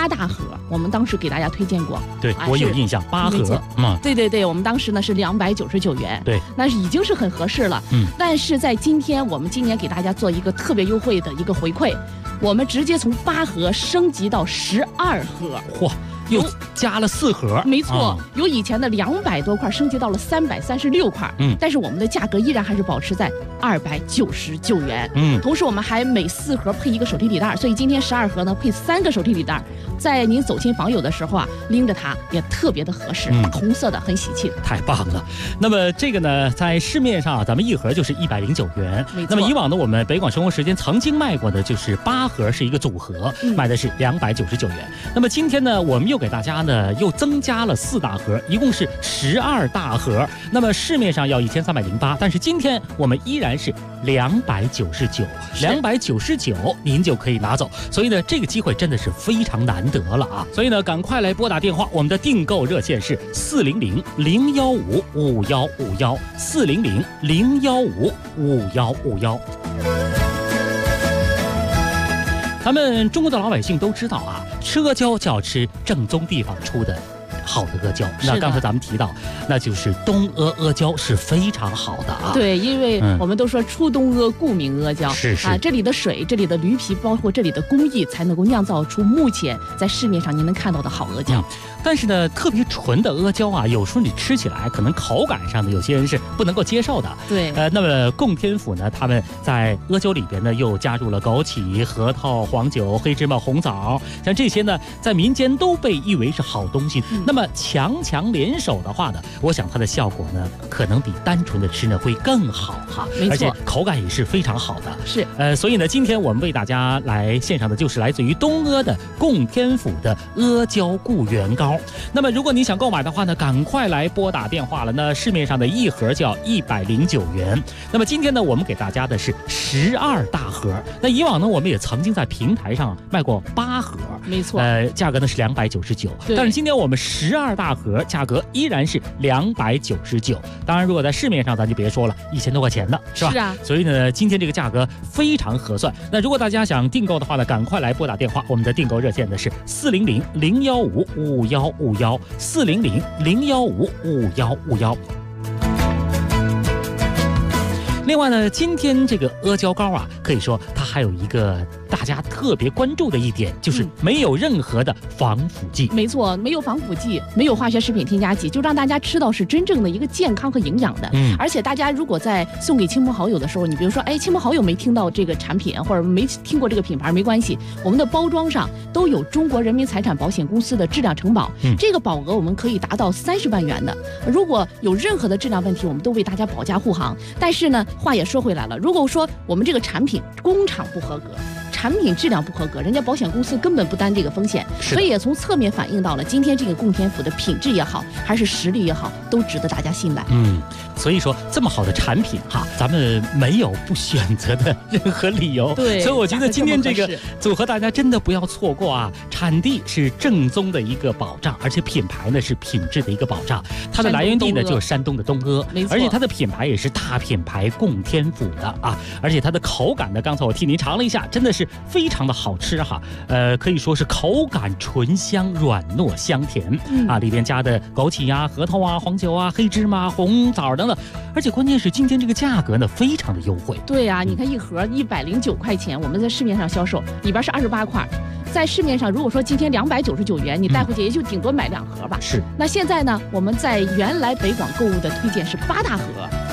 8大盒，我们当时给大家推荐过。 对，我有印象，8盒。 对，我们当时呢是299元。 对， 那已经是很合适了。但是在今天，我们今年给大家做一个特别优惠的一个回馈，我们直接从8盒升级到12盒。 嚯！又加了4盒， 没错，由以前的200多块升级到了336块，但是我们的价格依然还是保持在299元，同时我们还每4盒配1个手提礼袋，所以今天12盒呢配3个手提礼袋，在您走亲访友的时候啊，拎着它也特别的合适，红色的很喜庆， 太棒了。那么这个呢，在市面上啊，咱们1盒就是109元，那么以往呢，我们北广生活时间曾经卖过的就是8盒是一个组合，卖的是299元。那么今天呢，我们又给大家呢又增加了4大盒，一共是12大盒。那么市面上要1308，但是今天我们依然是299，299您就可以拿走。所以呢，这个机会真的是非常难得了啊！所以呢，赶快来拨打电话，我们的订购热线是400-015-5151，400-015-5151。咱们中国的老百姓都知道啊，吃阿胶就要吃正宗地方出的好的阿胶。那刚才咱们提到，那就是东阿阿胶是非常好的啊。 对，因为我们都说出东阿，故名阿胶。 是啊，这里的水、这里的驴皮，包括这里的工艺，才能够酿造出目前在市面上您能看到的好阿胶。 但是呢，特别纯的阿胶啊，有时候你吃起来可能口感上的有些人是不能够接受的。 对， 那么供天府呢，他们在阿胶里边呢又加入了枸杞、核桃、黄酒、黑芝麻、红枣，像这些呢，在民间都被誉为是好东西。那么强联手的话呢，我想它的效果呢，可能比单纯的吃呢会更好哈，而且口感也是非常好的。 是， 所以呢，今天我们为大家来献上的就是来自于东阿的供天府的阿胶固元膏。那么如果你想购买的话呢，赶快来拨打电话了。那市面上的1盒就要109元。那么今天呢，我们给大家的是12大盒。那以往呢，我们也曾经在平台上卖过8盒， 没错， 价格呢是299。但是今天我们12大盒价格依然是299。当然，如果在市面上咱就别说了，1000多块钱的是吧？ 是啊。 所以呢，今天这个价格非常合算。那如果大家想订购的话呢，赶快来拨打电话，我们的订购热线呢是400-015-5151，400-015-5151。另外呢，今天这个阿胶膏啊，可以说它还有一个大家特别关注的一点，就是没有任何的防腐剂。 没错，没有防腐剂，没有化学食品添加剂，就让大家吃到是真正的一个健康和营养的。而且大家如果在送给亲朋好友的时候，你比如说，亲朋好友没听到这个产品或者没听过这个品牌，没关系，我们的包装上都有中国人民财产保险公司的质量承保，这个保额我们可以达到30万元的。如果有任何的质量问题，我们都为大家保驾护航。但是呢，话也说回来了，如果说我们这个产品工厂不合格，产品质量不合格，人家保险公司根本不担这个风险，所以也从侧面反映到了今天这个供天府的品质也好，还是实力也好，都值得大家信赖。 所以说这么好的产品哈，咱们没有不选择的任何理由。 对， 所以我觉得今天这个组合大家真的不要错过啊！产地是正宗的一个保障，而且品牌呢是品质的一个保障。它的来源地呢就是山东的东阿，而且它的品牌也是大品牌供天府的啊！而且它的口感呢，刚才我替您尝了一下，真的是非常的好吃哈。可以说是口感醇香、软糯香甜啊！里边加的枸杞呀、核桃啊、黄酒啊、黑芝麻、红枣等等。而且关键是今天这个价格呢非常的优惠。 对呀，你看1盒109块钱，我们在市面上销售里边是28块，在市面上如果说今天299元，你带回去也就顶多买2盒吧。 是。 那现在呢，我们在原来北广购物的推荐是8大盒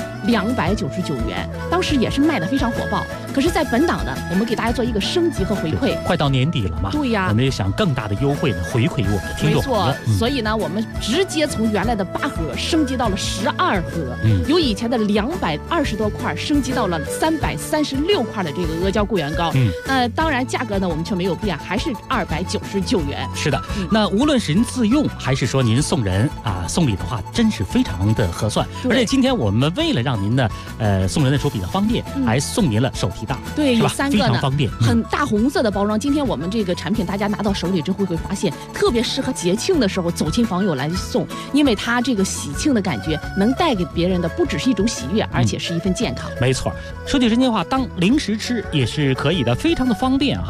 ，299元，当时也是卖的非常火爆。可是，在本档呢，我们给大家做一个升级和回馈。 快到年底了嘛， 对呀， 我们也想更大的优惠呢回馈于我们的听众。 没错，所以呢，我们直接从原来的8盒升级到了12盒，由以前的220多块升级到了336块的这个阿胶固元膏。当然价格呢我们却没有变，还是299元。 是的，那无论是您自用还是说您送人啊送礼的话，真是非常的合算。而且今天我们为了让您呢送人的时候比较方便，还送您了手提袋。 对，有3个呢， 非常方便， 很大红色的包装。今天我们这个产品大家拿到手里之后会发现，特别适合节庆的时候走亲访友来送，因为它这个喜庆的感觉能带给别人的不只是一种喜悦，而且是一份健康。 没错，说句真心话，当零食吃也是可以的，非常的方便哈。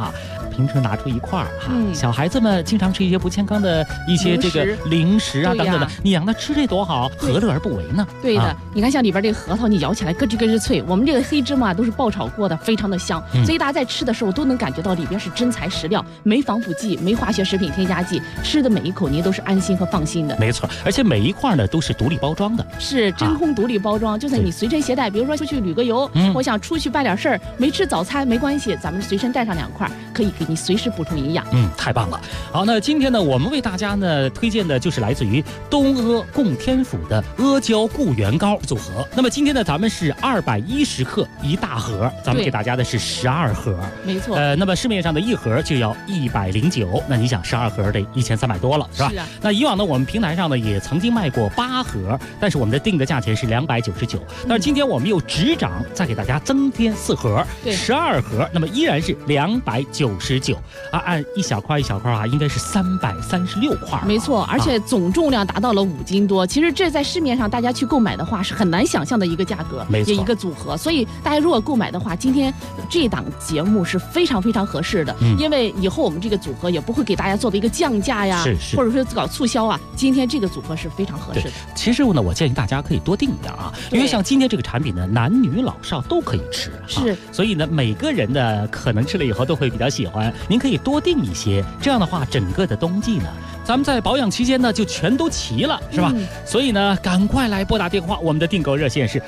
平时拿出一块哈，小孩子们经常吃一些不健康的一些这个零食啊等等的，你让他吃这多好，何乐而不为呢？ 对的，你看像里边这个核桃，你咬起来咯吱咯吱脆，我们这个黑芝麻都是爆炒过的，非常的香，所以大家在吃的时候都能感觉到里边是真材实料，没防腐剂，没化学食品添加剂，吃的每一口您都是安心和放心的。 没错，而且每一块呢都是独立包装的， 是真空独立包装，就算你随身携带，比如说出去旅个游，我想出去办点事儿，没吃早餐没关系，咱们随身带上2块，可以给你随时补充营养。 太棒了。好，那今天呢，我们为大家呢推荐的就是来自于东阿供天府的阿胶固元膏组合。那么今天呢，咱们是210克一大盒，咱们给大家的是12盒， 没错。 那么市面上的一盒就要109，那你想12盒得1300多了，是吧？ 是啊。 那以往呢，我们平台上呢也曾经卖过8盒，但是我们的定的价钱是299。但是今天我们又执掌再给大家增添4盒，12盒，那么依然是299啊，按一小块一小块啊，应该是336块。 没错，而且总重量达到了5斤多。其实这在市面上大家去购买的话是很难想象的一个价格，也一个组合。所以大家如果购买的话，今天这档节目是非常非常合适的，因为以后我们这个组合也不会给大家做的一个降价呀，或者说搞促销啊。今天这个组合是非常合适的。 其实呢，我建议大家可以多订一点啊，因为像今天这个产品呢，男女老少都可以吃， 是， 所以呢，每个人呢可能吃了以后都会比较喜欢。您可以多订一些，这样的话，整个的冬季呢，咱们在保养期间呢就全都齐了，是吧？所以呢，赶快来拨打电话，我们的订购热线是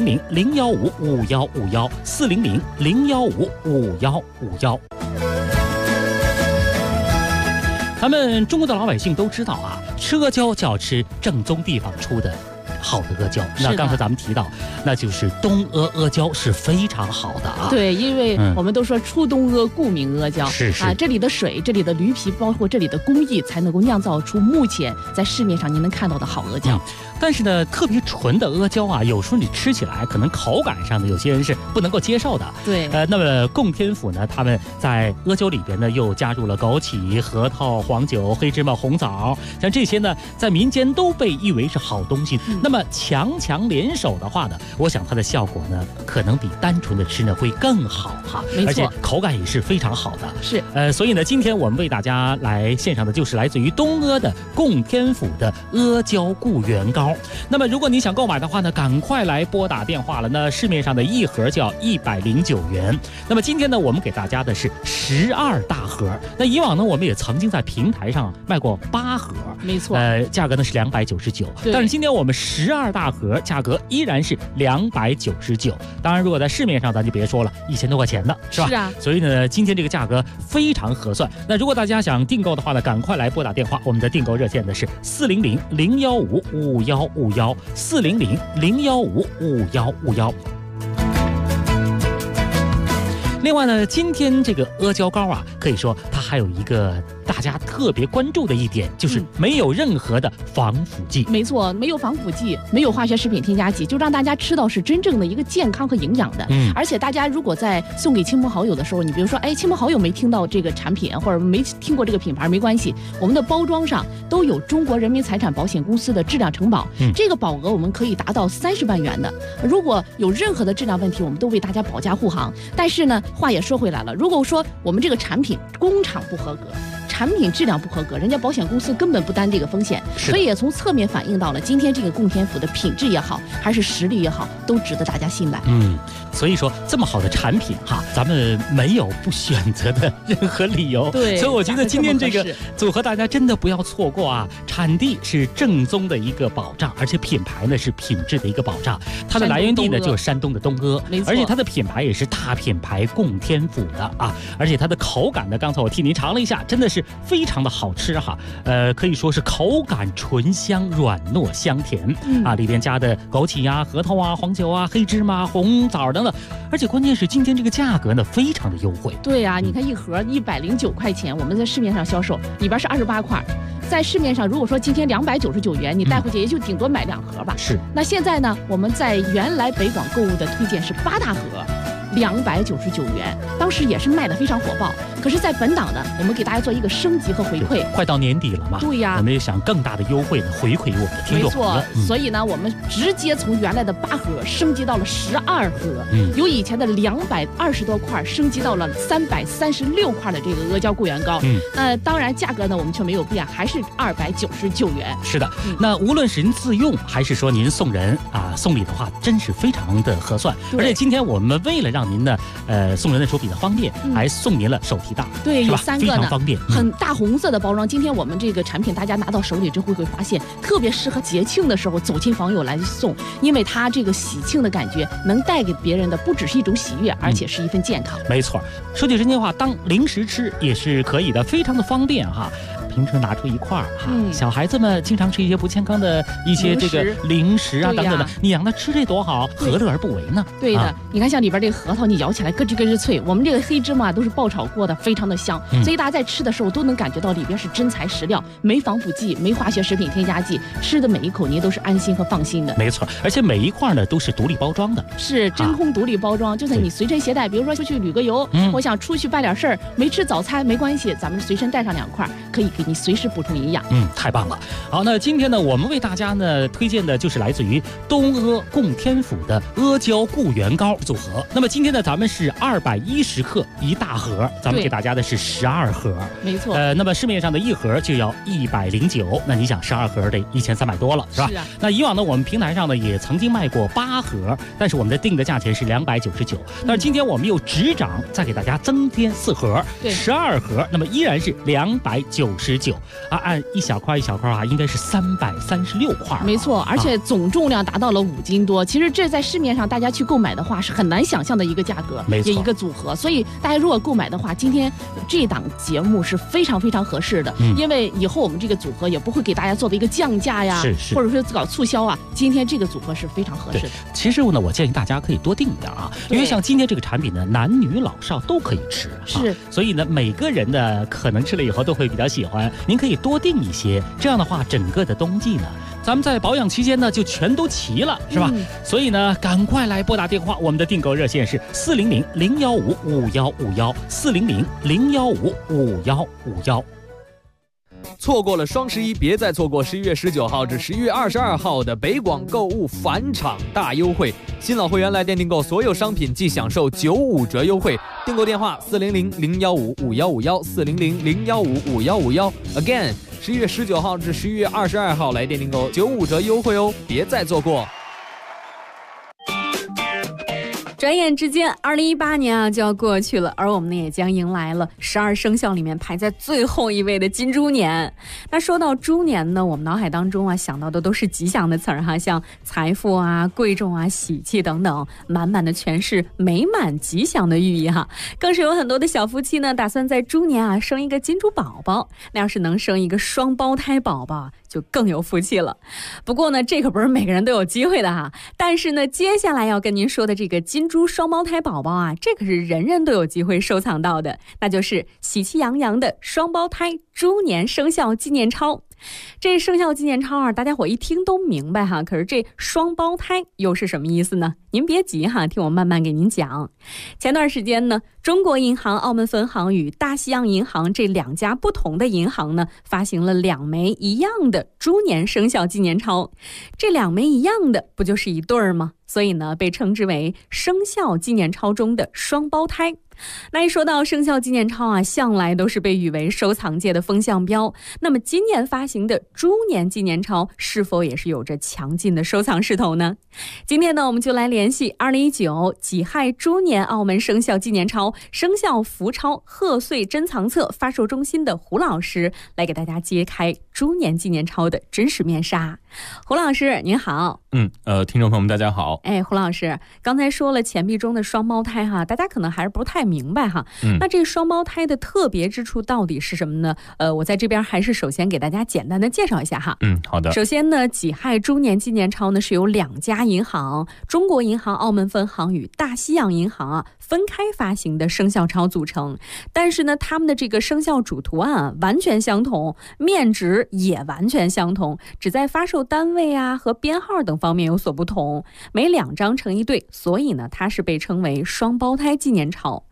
400-015-5151，400-015-5151。咱们中国的老百姓都知道啊，吃阿胶就要吃正宗地方出的好的阿胶。那刚才咱们提到，那就是东阿阿胶是非常好的啊。 对，因为我们都说出东阿，故名阿胶。 是啊，这里的水、这里的驴皮，包括这里的工艺，才能够酿造出目前在市面上您能看到的好阿胶。 但是呢，特别纯的阿胶啊，有时候你吃起来可能口感上呢，有些人是不能够接受的。 对， 那么供天府呢，他们在阿胶里边呢，又加入了枸杞、核桃、黄酒、黑芝麻、红枣，像这些呢，在民间都被誉为是好东西。那么强联手的话呢，我想它的效果呢，可能比单纯的吃呢会更好哈， 没错， 而且口感也是非常好的。 是， 所以呢，今天我们为大家来献上的就是来自于东阿的供天府的阿胶固元膏。那么如果你想购买的话呢，赶快来拨打电话了。那市面上的一盒就要109元。那么今天呢，我们给大家的是12大盒。那以往呢，我们也曾经在平台上卖过8盒， 没错。 价格呢是299，但是今天我们12大盒价格依然是299。当然，如果在市面上咱就别说了，1000多块钱的是吧？ 是啊。 所以呢，今天这个价格非常合算。那如果大家想订购的话呢，赶快来拨打电话，我们的订购热线呢是400-015-5151，400-015-5151。另外呢，今天这个阿胶膏啊，可以说它还有一个大家特别关注的一点，就是没有任何的防腐剂。 没错，没有防腐剂，没有化学食品添加剂，就让大家吃到是真正的一个健康和营养的。而且大家如果在送给亲朋好友的时候，你比如说，亲朋好友没听到这个产品或者没听过这个品牌，没关系，我们的包装上都有中国人民财产保险公司的质量承保，这个保额我们可以达到30万元的。如果有任何的质量问题，我们都为大家保驾护航。但是呢，话也说回来了，如果说我们这个产品工厂不合格，产品质量不合格，人家保险公司根本不担这个风险，所以也从侧面反映到了今天这个供天府的品质也好，还是实力也好，都值得大家信赖。 所以说这么好的产品哈，咱们没有不选择的任何理由。 对， 所以我觉得今天这个组合大家真的不要错过啊！产地是正宗的一个保障，而且品牌呢是品质的一个保障。它的来源地呢就是山东的东阿，而且它的品牌也是大品牌供天府的啊！而且它的口感呢，刚才我替您尝了一下，真的是非常的好吃哈。可以说是口感醇香、软糯香甜啊，里边加的枸杞呀、核桃啊、黄酒啊、黑芝麻、红枣等等。而且关键是今天这个价格呢非常的优惠。 对啊，你看一盒109块钱，我们在市面上销售，里边是28块。在市面上如果说今天299元，你带回去也就顶多买2盒吧。 是。 那现在呢，我们在原来北广购物的推荐是8大盒。299元，8 当时也是卖的非常火爆。可是，在本档呢，我们给大家做一个升级和回馈。 快到年底了嘛， 对呀， 我们也想更大的优惠呢回馈于我们的听众朋友。 没错，所以呢，我们直接从原来的8盒升级到了12盒，由以前的220多块升级到了336块的这个阿胶固元膏。当然价格呢我们却没有变，还是299元。 是的，那无论是您自用还是说您送人送礼的话，真是非常的合算。而且今天我们为了让您的送人的时候比较方便，还送您了手提袋。 对，有3个呢， 非常方便， 很大红色的包装。今天我们这个产品大家拿到手里之后会发现，特别适合节庆的时候走亲访友来送，因为它这个喜庆的感觉能带给别人的不只是一种喜悦，而且是一份健康。 没错，说句真心话，当零食吃也是可以的，非常的方便哈。平时拿出一块小孩子们经常吃一些不健康的一些这个零食等等的，你让他吃这多好，何乐而不为呢？ 对的，你看像里边这个核桃，你咬起来咯吱咯吱脆，我们这个黑芝麻都是爆炒过的，非常的香，所以大家在吃的时候都能感觉到里边是真材实料，没防腐剂，没化学食品添加剂，吃的每一口您都是安心和放心的。 没错，而且每一块呢都是独立包装的， 是真空独立包装，就算你随身携带，比如说出去旅个游，我想出去办点事儿，没吃早餐没关系，咱们随身带上2块，可以给你随时补充营养。 太棒了。好，那今天呢，我们为大家呢推荐的就是来自于东阿供天府的阿胶固元膏组合。那么今天呢，咱们是210克一大盒，咱们给大家的是12盒。 没错。 那么市面上的1盒就要109，那你想12盒得1300多了，是吧？ 是啊。 那以往呢，我们平台上呢也曾经卖过8盒，但是我们的定的价钱是299。但是今天我们又执掌再给大家增添4盒，12盒，那么依然是299。按一小块一小块应该是336块。 没错，而且总重量达到了5斤多。其实这在市面上大家去购买的话是很难想象的一个价格，也一个组合。所以大家如果购买的话，今天这档节目是非常非常合适的，因为以后我们这个组合也不会给大家做的一个降价呀，或者说搞促销啊。今天这个组合是非常合适的。 其实呢，我建议大家可以多订一点因为像今天这个产品呢，男女老少都可以吃， 是。 所以呢，每个人呢可能吃了以后都会比较喜欢。您可以多订一些，这样的话，整个的冬季呢，咱们在保养期间呢就全都齐了，是吧？所以呢，赶快来拨打电话，我们的订购热线是400-015-5151，400-015-5151。 错过了双11，别再错过11月19号至11月22号的北广购物返场大优惠。新老会员来电订购所有商品即享受95折优惠。订购电话400-015-5151，400-015-5151。Again， 11月19号至11月22号来电订购95折优惠哦，别再错过。 转眼之间2018年就要过去了，而我们呢也将迎来了12生肖里面排在最后一位的金猪年。那说到猪年呢，我们脑海当中想到的都是吉祥的词儿像财富贵重喜气等等，满满的全是美满吉祥的寓意更是有很多的小夫妻呢打算在猪年生一个金猪宝宝，那要是能生一个双胞胎宝宝就更有福气了。不过呢，这可不是每个人都有机会的但是呢，接下来要跟您说的这个金猪双胞胎宝宝这可是人人都有机会收藏到的，那就是喜气洋洋的双胞胎猪年生肖纪念钞。这生肖纪念钞大家伙一听都明白可是这双胞胎又是什么意思呢？您别急听我慢慢给您讲。前段时间呢，中国银行澳门分行与大西洋银行这2家不同的银行呢，发行了2枚一样的猪年生肖纪念钞。这2枚一样的不就是一对儿吗？所以呢，被称之为生肖纪念钞中的双胞胎。那一说到生肖纪念钞向来都是被誉为收藏界的风向标。那么今年发行的猪年纪念钞是否也是有着强劲的收藏势头呢？今天呢，我们就来联系2019己亥猪年澳门生肖纪念钞生肖福钞贺岁珍藏册发售中心的胡老师，来给大家揭开猪年纪念钞的真实面纱。胡老师您好。 听众朋友们大家好。 胡老师刚才说了钱币中的双胞胎大家可能还是不太明白那这双胞胎的特别之处到底是什么呢？我在这边还是首先给大家简单的介绍一下好的。 首先呢，己亥猪年纪念钞呢是由2家银行，中国银行澳门分行与大西洋银行分开发行的生肖钞组成，但是呢，他们的这个生肖主图案完全相同，面值也完全相同，只在发售单位和编号等方面有所不同，每2张成一对，所以呢，它是被称为双胞胎纪念钞。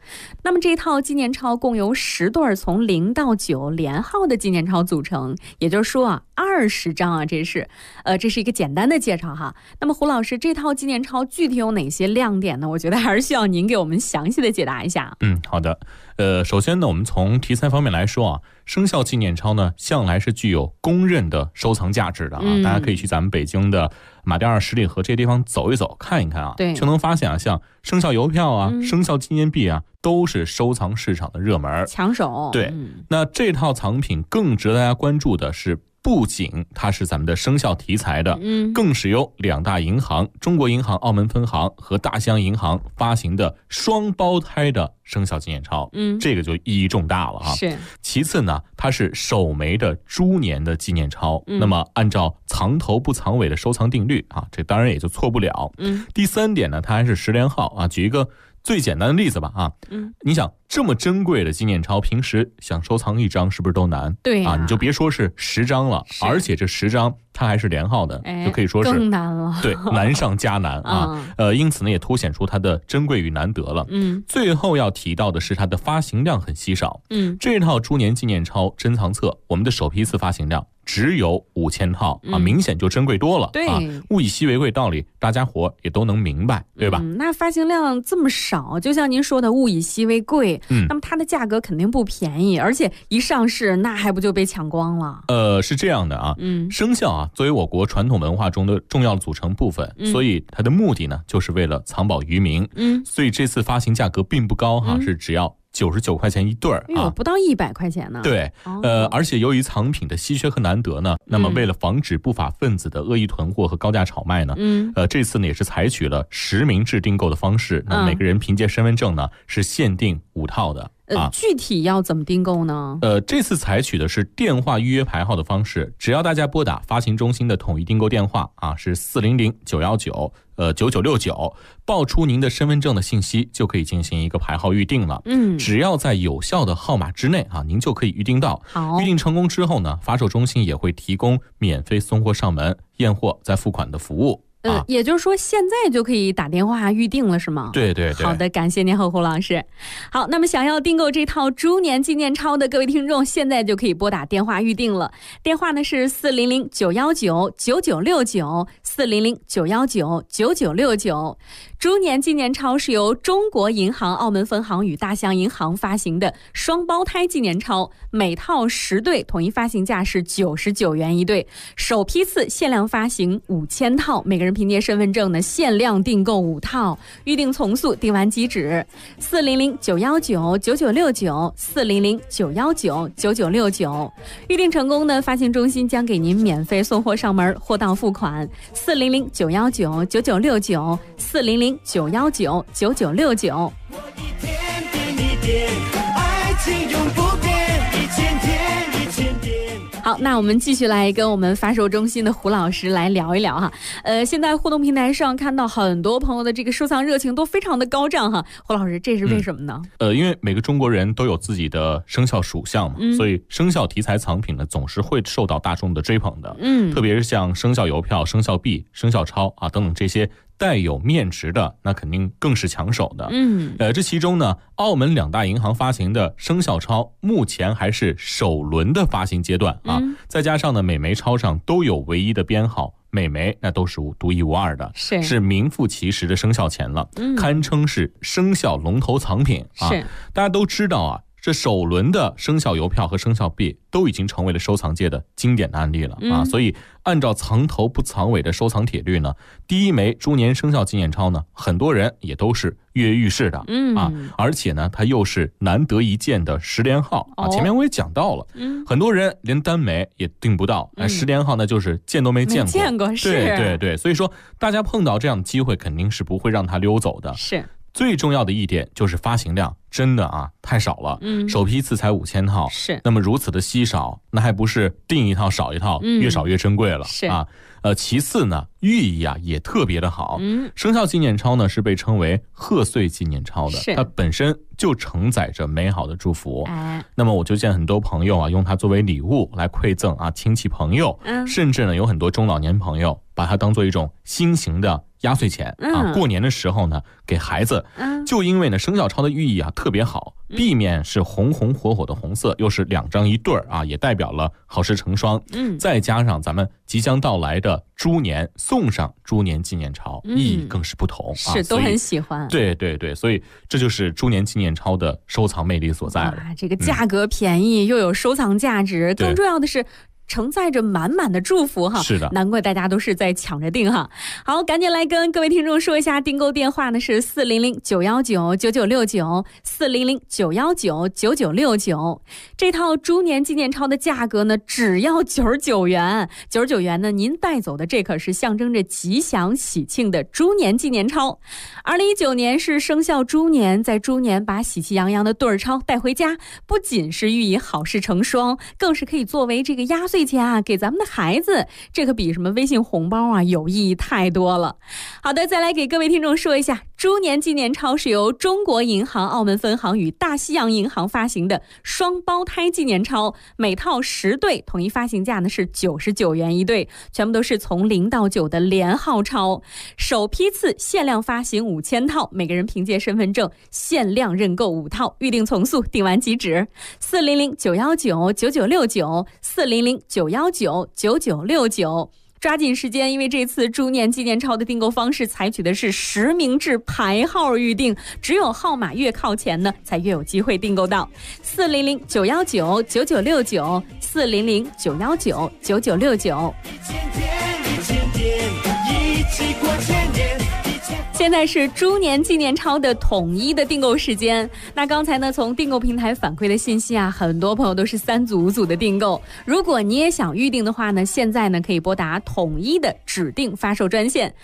那么这套纪念钞共由10对从0到9连号的纪念钞组成，也就是说啊，20张啊，这是一个简单的介绍哈。那么胡老师，这套纪念钞具体有哪些亮点呢？我觉得还是需要您给我们详细的解答一下。 好的。首先呢，我们从题材方面来说啊，生肖纪念钞呢，向来是具有公认的收藏价值的啊。大家可以去咱们北京的马甸二十里河这些地方走一走，看一看啊，就能发现啊，像生肖邮票啊、生肖纪念币啊，都是收藏市场的热门抢手。 对，那这套藏品更值得大家关注的是，不仅它是咱们的生肖题材的，更是由2大银行中国银行澳门分行和大西洋银行发行的双胞胎的生肖纪念钞，这个就意义重大了哈。 是。 其次呢，它是首枚的猪年的纪念钞，那么按照藏头不藏尾的收藏定律啊，这当然也就错不了。第3点呢，它还是10连号啊。举一个最简单的例子吧啊，你想这么珍贵的纪念钞，平时想收藏1张是不是都难？ 对啊，你就别说是10张了，而且这10张它还是连号的，就可以说是更难了。 对，难上加难啊。因此呢，也凸显出它的珍贵与难得了。最后要提到的是它的发行量很稀少。这套猪年纪念钞珍藏册，我们的首批次发行量只有5000套啊，明显就珍贵多了。 对， 物以稀为贵道理，大家伙也都能明白，对吧？ 那发行量这么少，就像您说的物以稀为贵，那么它的价格肯定不便宜，而且一上市那还不就被抢光了？ 是这样的啊，生肖啊作为我国传统文化中的重要的组成部分，所以它的目的呢就是为了藏宝于民。所以这次发行价格并不高哈，是只要99块钱一对啊， 不到100块钱呢。 对，而且由于藏品的稀缺和难得呢，那么为了防止不法分子的恶意囤货和高价炒卖呢，这次呢也是采取了实名制订购的方式，那每个人凭借身份证呢是限定5套的。 具体要怎么订购呢？ 这次采取的是电话预约排号的方式，只要大家拨打发行中心的统一订购电话啊，是400-919-9969，报出您的身份证的信息，就可以进行一个排号预定了。只要在有效的号码之内啊，您就可以预定到。预定成功之后呢，发售中心也会提供免费送货上门、验货再付款的服务。 也就是说现在就可以打电话预定了是吗？ 对对对。 好的，感谢您胡老师。好，那么想要订购这套猪年纪念钞的各位听众，现在就可以拨打电话预定了。电话呢是400-919-9969，400-919-9969。猪年纪念钞是由中国银行澳门分行与大西洋银行发行的双胞胎纪念钞，每套10对，统一发行价是99元一对，首批次限量发行5000套，每个人凭借身份证呢限量订购5套，预定从速，订完即止。400-919-9969，400-919-9969，预定成功呢，发行中心将给您免费送货上门，货到付款。400-919-9969，400-919-9969。好，那我们继续来跟我们发售中心的胡老师来聊一聊哈。现在互动平台上看到很多朋友的这个收藏热情都非常的高涨哈。胡老师，这是为什么呢？ 因为每个中国人都有自己的生肖属相嘛，所以生肖题材藏品呢总是会受到大众的追捧的。特别是像生肖邮票、生肖币、生肖钞啊等等这些带有面值的，那肯定更是抢手的。这其中呢，澳门2大银行发行的生肖钞目前还是首轮的发行阶段啊，再加上呢每枚钞上都有唯一的编号，每枚那都是独一无二的，是名副其实的生肖钱了，堪称是生肖龙头藏品啊。大家都知道啊，这首轮的生肖邮票和生肖币都已经成为了收藏界的经典的案例了啊，所以按照藏头不藏尾的收藏铁律呢，第一枚猪年生肖纪念钞呢，很多人也都是跃跃欲试的而且呢，它又是难得一见的10连号啊。前面我也讲到了，很多人连单枚也订不到，10连号呢就是见都没见过，对对对，所以说大家碰到这样的机会，肯定是不会让它溜走的。 是。 最重要的一点就是发行量真的啊太少了，首批次才5000套，那么如此的稀少，那还不是订一套少一套，越少越珍贵了啊。其次呢，寓意啊也特别的好。生肖纪念钞呢是被称为贺岁纪念钞的，它本身就承载着美好的祝福。那么我就见很多朋友啊用它作为礼物来馈赠啊亲戚朋友，甚至呢有很多中老年朋友把它当做一种新型的压岁钱啊，过年的时候呢给孩子，就因为呢生肖钞的寓意啊特别好，壁面是红红火火的红色，又是2张一对儿啊，也代表了好事成双。再加上咱们即将到来的猪年，送上猪年纪念钞，意义更是不同啊， 是都很喜欢。 对对对，所以这就是猪年纪念钞的收藏魅力所在了。 这个价格便宜，又有收藏价值，更重要的是承载着满满的祝福哈， 是的， 难怪大家都是在抢着订哈。好，赶紧来跟各位听众说一下，订购电话呢是400-919-9969，400-919-9969。这套猪年纪念钞的价格呢只要99元，99元呢您带走的这可是象征着吉祥喜庆的猪年纪念钞。2019年是生肖猪年，在猪年把喜气洋洋的对儿钞带回家，不仅是寓意好事成双，更是可以作为这个压岁钱啊给咱们的孩子，这可比什么微信红包啊有意义太多了。好的，再来给各位听众说一下，猪年纪念钞是由中国银行澳门分行与大西洋银行发行的双胞胎纪念钞，每套10对，统一发行价呢是99元一对，全部都是从0到9的连号钞，首批次限量发行5000套，每个人凭借身份证限量认购5套，预定从速，订完即止。400-919-9969，400-919-9969，抓紧时间，因为这次猪年纪念钞的订购方式采取的是实名制排号预定，只有号码越靠前呢才越有机会订购到。400-919-9969，400-919-9969。现在是猪年纪念钞的统一的订购时间。那刚才呢，从订购平台反馈的信息啊，很多朋友都是3组5组的订购。如果你也想预定的话呢，现在呢可以拨打统一的指定发售专线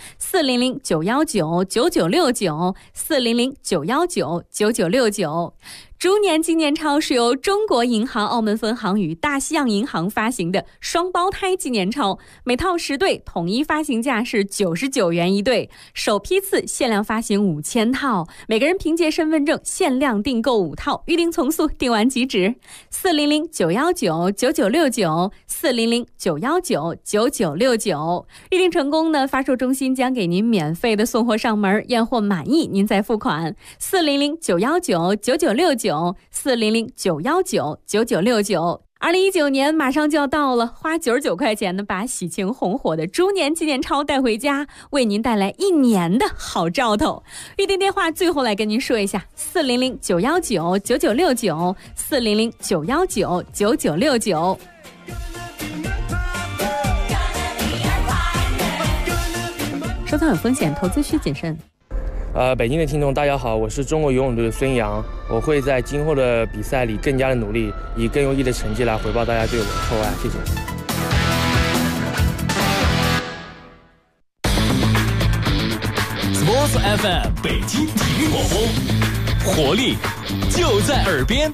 400-919-9969，400-919-9969。猪年纪念钞是由中国银行澳门分行与大西洋银行发行的双胞胎纪念钞，每套10对，统一发行价是99元一对，首批次限量发行5000套，每个人凭借身份证限量订购5套，预定从速，订完即止。400-919-9969，400-919-9969。预定成功呢，发售中心将给您免费的送货上门，验货满意您再付款。400-919-9969，400-919-9969。2019年马上就要到了，花99块钱呢，把喜庆红火的猪年纪念钞带回家，为您带来1年的好兆头。预订电话最后来跟您说一下：400-919-9969，400-919-9969。收藏有风险，投资需谨慎。 北京的听众大家好，我是中国游泳队的孙杨，我会在今后的比赛里更加的努力，以更优异的成绩来回报大家对我的厚爱，谢谢。 Sports FM 北京体育广播，活力就在耳边。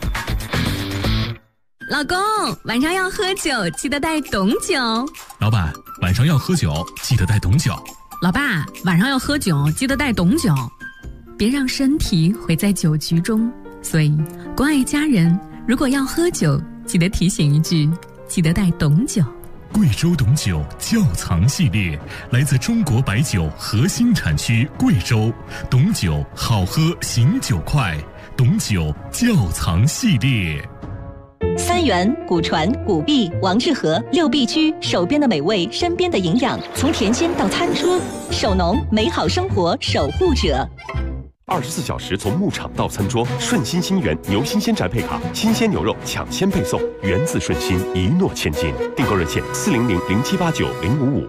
老公，晚上要喝酒，记得带懂酒。 老板，晚上要喝酒，记得带懂酒。 老爸，晚上要喝酒，记得带懂酒，别让身体毁在酒局中。所以，关爱家人，如果要喝酒，记得提醒一句，记得带懂酒。 贵州懂酒窖藏系列，来自中国白酒核心产区贵州，懂酒好喝，醒酒快，懂酒窖藏系列。 三元、古传、古币、王致和6必居，手边的美味，身边的营养，从甜心到餐桌，手农美好生活守护者。 24小时从牧场到餐桌，顺心新源牛新鲜宅配卡，新鲜牛肉抢先配送，源自顺心，一诺千金。订购热线400-0789-055。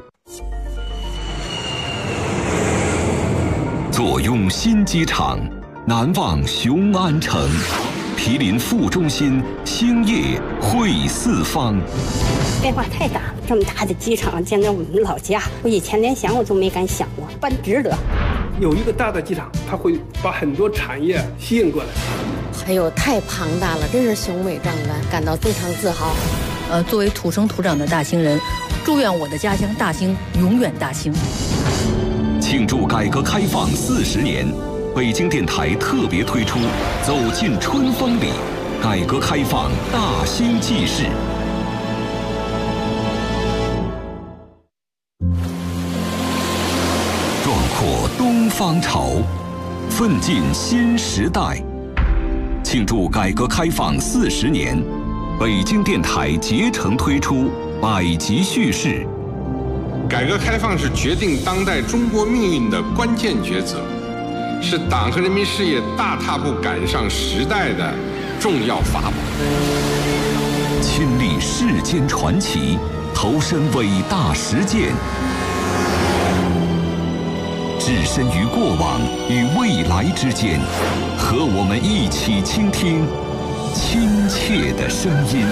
坐拥新机场，难忘雄安城。毗邻副中心，兴业汇四方。 变化太大了，这么大的机场建在我们老家，我以前连想我都没敢想过，办值得。 有一个大的机场，它会把很多产业吸引过来。 还有太庞大了，真是雄伟壮观，感到非常自豪。作为土生土长的大兴人，祝愿我的家乡大兴永远大兴。 庆祝改革开放40年。北京电台特别推出《走进春风里》，改革开放大兴纪事。壮阔方潮，奋进新时代。庆祝改革开放40年，北京电台竭诚推出百集叙事。 改革开放是决定当代中国命运的关键抉择，是党和人民事业大踏步赶上时代的重要法宝。 亲历世间传奇，投身伟大实践，置身于过往与未来之间，和我们一起倾听亲切的声音。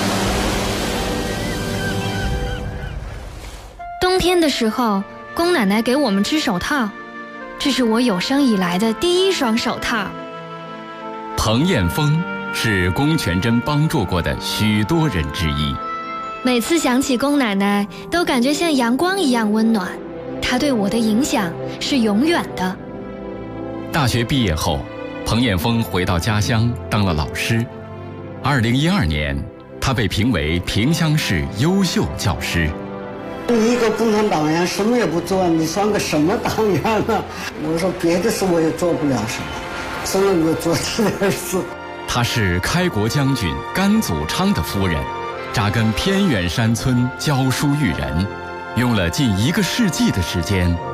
冬天的时候，宫奶奶给我们织手套，这是我有生以来的第一双手套。 彭艳峰是龚全珍帮助过的许多人之一。 每次想起龚奶奶，都感觉像阳光一样温暖。她对我的影响是永远的。 大学毕业后，彭艳峰回到家乡当了老师。2012年，他被评为萍乡市优秀教师。 你一个共产党员什么也不做，你算个什么党员呢？我说别的事我也做不了什么，只能够做这点事。 她是开国将军甘祖昌的夫人，扎根偏远山村教书育人，用了近1个世纪的时间